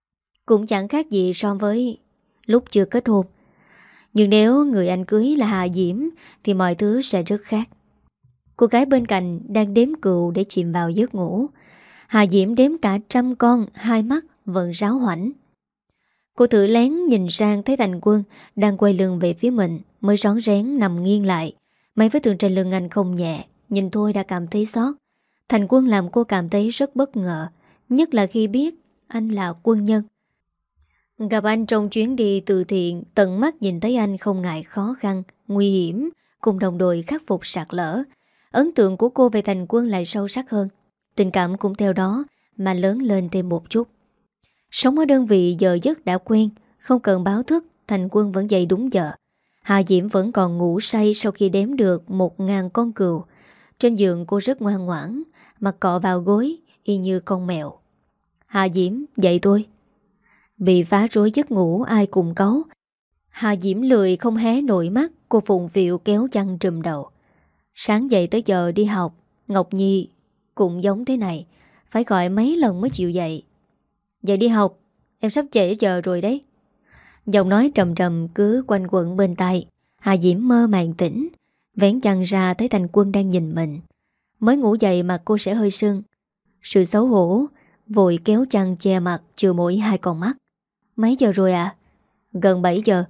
cũng chẳng khác gì so với lúc chưa kết hôn. Nhưng nếu người anh cưới là Hà Diễm thì mọi thứ sẽ rất khác. Cô gái bên cạnh đang đếm cừu để chìm vào giấc ngủ. Hà Diễm đếm cả trăm con, hai mắt vẫn ráo hoảnh. Cô thử lén nhìn sang thấy Thành Quân đang quay lưng về phía mình, mới rón rén nằm nghiêng lại. Mấy vết thương trên lưng anh không nhẹ, nhìn thôi đã cảm thấy xót. Thành Quân làm cô cảm thấy rất bất ngờ, nhất là khi biết anh là quân nhân. Gặp anh trong chuyến đi từ thiện, tận mắt nhìn thấy anh không ngại khó khăn, nguy hiểm, cùng đồng đội khắc phục sạt lở. Ấn tượng của cô về Thành Quân lại sâu sắc hơn. Tình cảm cũng theo đó mà lớn lên thêm một chút. Sống ở đơn vị giờ giấc đã quen, không cần báo thức, Thành Quân vẫn dậy đúng giờ. Hà Diễm vẫn còn ngủ say sau khi đếm được một ngàn con cừu. Trên giường cô rất ngoan ngoãn, mặt cọ vào gối, y như con mèo. Hà Diễm, dậy tôi. Bị phá rối giấc ngủ ai cùng cấu. Hà Diễm lười không hé nổi mắt, cô phụng phịu kéo chăn trùm đầu. Sáng dậy tới giờ đi học, Ngọc Nhi cũng giống thế này, phải gọi mấy lần mới chịu dậy. Dậy đi học, em sắp trễ giờ rồi đấy. Giọng nói trầm trầm cứ quanh quẩn bên tai. Hà Diễm mơ màng tỉnh, vén chăn ra thấy Thành Quân đang nhìn mình. Mới ngủ dậy mặt cô sẽ hơi sưng. Sự xấu hổ, vội kéo chăn che mặt trừ mỗi hai con mắt. Mấy giờ rồi ạ? À? Gần bảy giờ.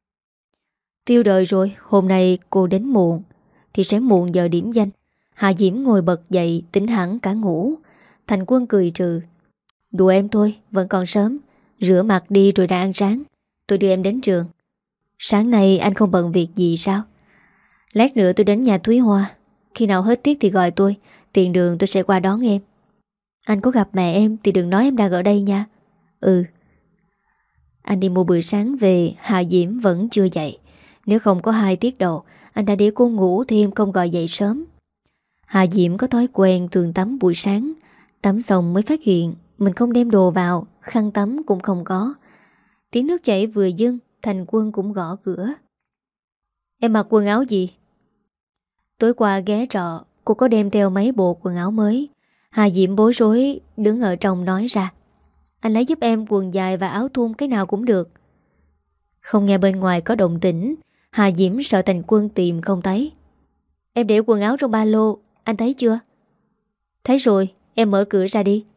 Tiêu đời rồi, hôm nay cô đến muộn thì sẽ muộn giờ điểm danh. Hà Diễm ngồi bật dậy tỉnh hẳn cả ngủ. Thành Quân cười trừ. Đùa em thôi, vẫn còn sớm. Rửa mặt đi rồi đã ăn sáng. Tôi đưa em đến trường. Sáng nay anh không bận việc gì sao? Lát nữa tôi đến nhà Thúy Hoa. Khi nào hết tiết thì gọi tôi. Tiện đường tôi sẽ qua đón em. Anh có gặp mẹ em thì đừng nói em đang ở đây nha. Ừ. Anh đi mua bữa sáng về, Hà Diễm vẫn chưa dậy. Nếu không có hai tiết đầu, anh đã để cô ngủ thêm không gọi dậy sớm. Hà Diễm có thói quen thường tắm buổi sáng. Tắm xong mới phát hiện mình không đem đồ vào, khăn tắm cũng không có. Tiếng nước chảy vừa dưng, Thành Quân cũng gõ cửa. Em mặc quần áo gì? Tối qua ghé trọ, cô có đem theo mấy bộ quần áo mới. Hà Diễm bối rối đứng ở trong nói ra. Anh lấy giúp em quần dài và áo thun cái nào cũng được. Không nghe bên ngoài có động tĩnh, Hà Diễm sợ Thành Quân tìm không thấy. Em để quần áo trong ba lô, anh thấy chưa? Thấy rồi, em mở cửa ra đi.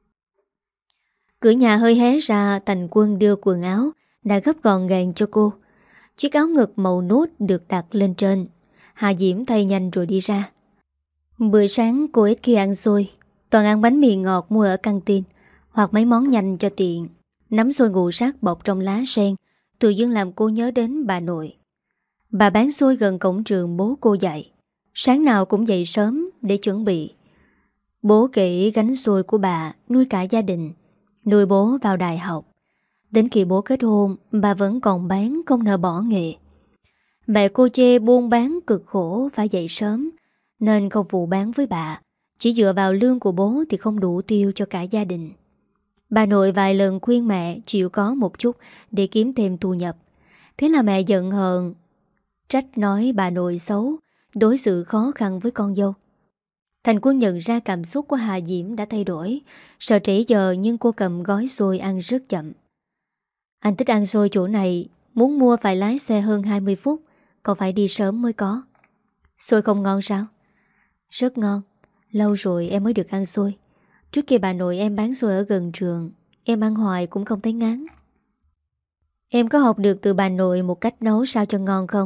Cửa nhà hơi hé ra, Thành Quân đưa quần áo đã gấp gọn gàng cho cô. Chiếc áo ngực màu nút được đặt lên trên. Hà Diễm thay nhanh rồi đi ra. Bữa sáng cô ít khi ăn xôi, toàn ăn bánh mì ngọt mua ở căng tin hoặc mấy món nhanh cho tiện. Nắm xôi ngũ sắc bọc trong lá sen tự dưng làm cô nhớ đến bà nội. Bà bán xôi gần cổng trường bố cô dạy. Sáng nào cũng dậy sớm để chuẩn bị. Bố kể gánh xôi của bà nuôi cả gia đình, nuôi bố vào đại học. Đến khi bố kết hôn, bà vẫn còn bán không nỡ bỏ nghề. Mẹ cô chê buôn bán cực khổ phải dậy sớm, nên không phụ bán với bà. Chỉ dựa vào lương của bố thì không đủ tiêu cho cả gia đình. Bà nội vài lần khuyên mẹ chịu có một chút để kiếm thêm thu nhập. Thế là mẹ giận hờn, trách nói bà nội xấu, đối xử khó khăn với con dâu. Thành Quân nhận ra cảm xúc của Hà Diễm đã thay đổi. Sợ trễ giờ nhưng cô cầm gói xôi ăn rất chậm. Anh thích ăn xôi chỗ này, muốn mua phải lái xe hơn hai mươi phút, còn phải đi sớm mới có. Xôi không ngon sao? Rất ngon. Lâu rồi em mới được ăn xôi. Trước kia bà nội em bán xôi ở gần trường, em ăn hoài cũng không thấy ngán. Em có học được từ bà nội một cách nấu sao cho ngon không?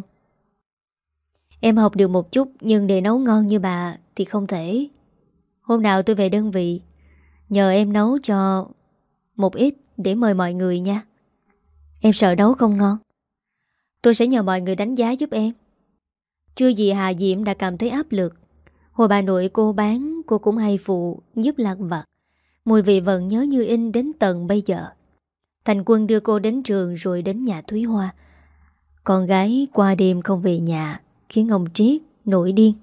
Em học được một chút, nhưng để nấu ngon như bà thì không thể. Hôm nào tôi về đơn vị, nhờ em nấu cho một ít để mời mọi người nha. Em sợ nấu không ngon. Tôi sẽ nhờ mọi người đánh giá giúp em. Chưa gì Hà Diễm đã cảm thấy áp lực. Hồi bà nội cô bán, cô cũng hay phụ giúp lặt vặt. Mùi vị vẫn nhớ như in đến tận bây giờ. Thành Quân đưa cô đến trường rồi đến nhà Thúy Hoa. Con gái qua đêm không về nhà khiến ông Triết nổi điên.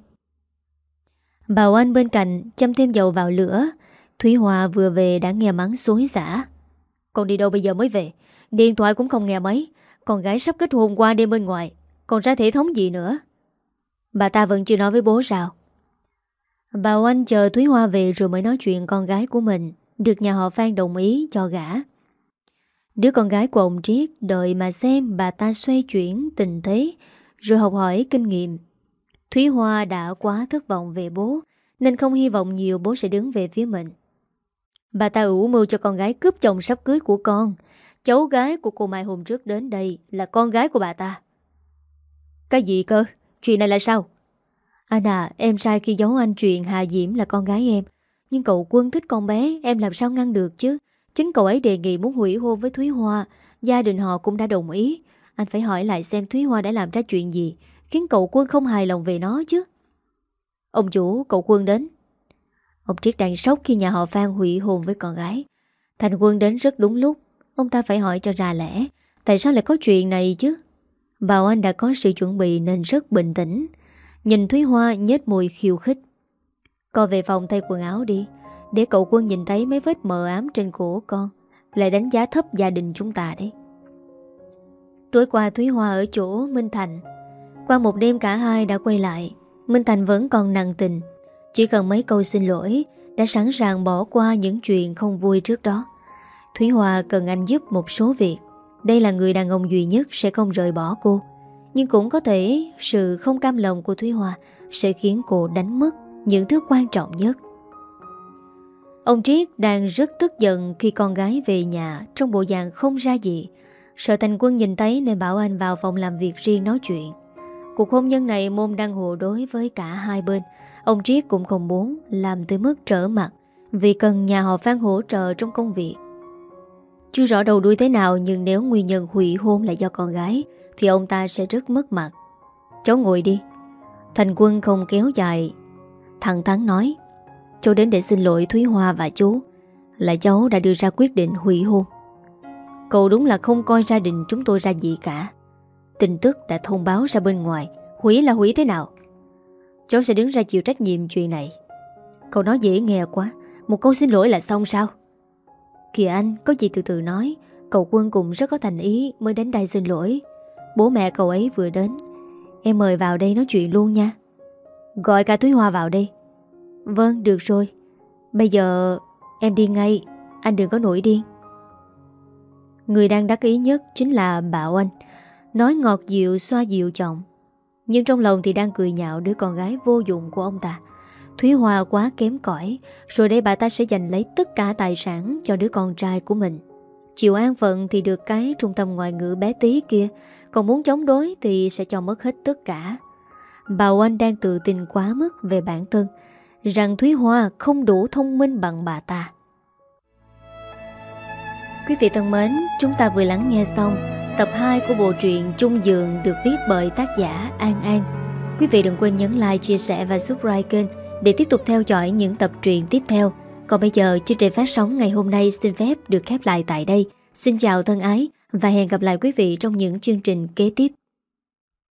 Bà Oanh bên cạnh châm thêm dầu vào lửa. Thúy Hoa vừa về đã nghe mắng xối xả. Con đi đâu bây giờ mới về? Điện thoại cũng không nghe mấy. Con gái sắp kết hôn qua đêm bên ngoài, còn ra thể thống gì nữa? Bà ta vẫn chưa nói với bố sao? Bà Oanh chờ Thúy Hoa về rồi mới nói chuyện con gái của mình được nhà họ Phan đồng ý cho gả. Đứa con gái của ông Triết đợi mà xem bà ta xoay chuyển tình thế rồi học hỏi kinh nghiệm. Thúy Hoa đã quá thất vọng về bố nên không hy vọng nhiều bố sẽ đứng về phía mình. Bà ta ủ mưu cho con gái cướp chồng sắp cưới của con. Cháu gái của cô Mai hôm trước đến đây là con gái của bà ta. Cái gì cơ? Chuyện này là sao? Anh à, em sai khi giấu anh chuyện Hà Diễm là con gái em. Nhưng cậu Quân thích con bé, em làm sao ngăn được chứ? Chính cậu ấy đề nghị muốn hủy hôn với Thúy Hoa. Gia đình họ cũng đã đồng ý. Anh phải hỏi lại xem Thúy Hoa đã làm ra chuyện gì khiến cậu Quân không hài lòng về nó chứ. Ông chủ, cậu Quân đến. Ông Triết đang sốc khi nhà họ Phan hủy hôn với con gái. Thành Quân đến rất đúng lúc. Ông ta phải hỏi cho ra lẽ tại sao lại có chuyện này chứ. Bảo Anh đã có sự chuẩn bị nên rất bình tĩnh. Nhìn Thúy Hoa nhếch môi khiêu khích. Con về phòng thay quần áo đi, để cậu Quân nhìn thấy mấy vết mờ ám trên cổ con, lại đánh giá thấp gia đình chúng ta đấy. Tối qua Thúy Hoa ở chỗ Minh Thành. Qua một đêm cả hai đã quay lại. Minh Thành vẫn còn nặng tình. Chỉ cần mấy câu xin lỗi đã sẵn sàng bỏ qua những chuyện không vui trước đó. Thúy Hoa cần anh giúp một số việc. Đây là người đàn ông duy nhất sẽ không rời bỏ cô. Nhưng cũng có thể sự không cam lòng của Thúy Hoa sẽ khiến cô đánh mất những thứ quan trọng nhất. Ông Triết đang rất tức giận khi con gái về nhà trong bộ dạng không ra gì. Sợ Thành Quân nhìn thấy nên bảo anh vào phòng làm việc riêng nói chuyện. Cuộc hôn nhân này môn đăng hộ đối với cả hai bên. Ông Triết cũng không muốn làm tới mức trở mặt vì cần nhà họ Phan hỗ trợ trong công việc. Chưa rõ đầu đuôi thế nào, nhưng nếu nguyên nhân hủy hôn là do con gái thì ông ta sẽ rất mất mặt. Cháu ngồi đi. Thành Quân không kéo dài, thẳng thắn nói. Cháu đến để xin lỗi Thúy Hoa và chú. Là cháu đã đưa ra quyết định hủy hôn. Cậu đúng là không coi gia đình chúng tôi ra gì cả. Tin tức đã thông báo ra bên ngoài. Hủy là hủy thế nào? Cháu sẽ đứng ra chịu trách nhiệm chuyện này. Cậu nói dễ nghe quá. Một câu xin lỗi là xong sao? Kìa anh, có gì từ từ nói. Cậu Quân cũng rất có thành ý mới đến đây xin lỗi. Bố mẹ cậu ấy vừa đến. Em mời vào đây nói chuyện luôn nha. Gọi cả Thúy Hoa vào đây. Vâng, được rồi. Bây giờ em đi ngay. Anh đừng có nổi điên. Người đang đắc ý nhất chính là Bảo Anh. Nói ngọt dịu xoa dịu chồng, nhưng trong lòng thì đang cười nhạo đứa con gái vô dụng của ông ta. Thúy Hoa quá kém cỏi. Rồi đây bà ta sẽ giành lấy tất cả tài sản cho đứa con trai của mình. Chịu an phận thì được cái trung tâm ngoại ngữ bé tí kia, còn muốn chống đối thì sẽ cho mất hết tất cả. Bảo Anh đang tự tin quá mức về bản thân, rằng Thúy Hoa không đủ thông minh bằng bà ta. Quý vị thân mến, chúng ta vừa lắng nghe xong tập hai của bộ truyện Chung Giường được viết bởi tác giả An An. Quý vị đừng quên nhấn like, chia sẻ và subscribe kênh để tiếp tục theo dõi những tập truyện tiếp theo. Còn bây giờ, chương trình phát sóng ngày hôm nay xin phép được khép lại tại đây. Xin chào thân ái và hẹn gặp lại quý vị trong những chương trình kế tiếp.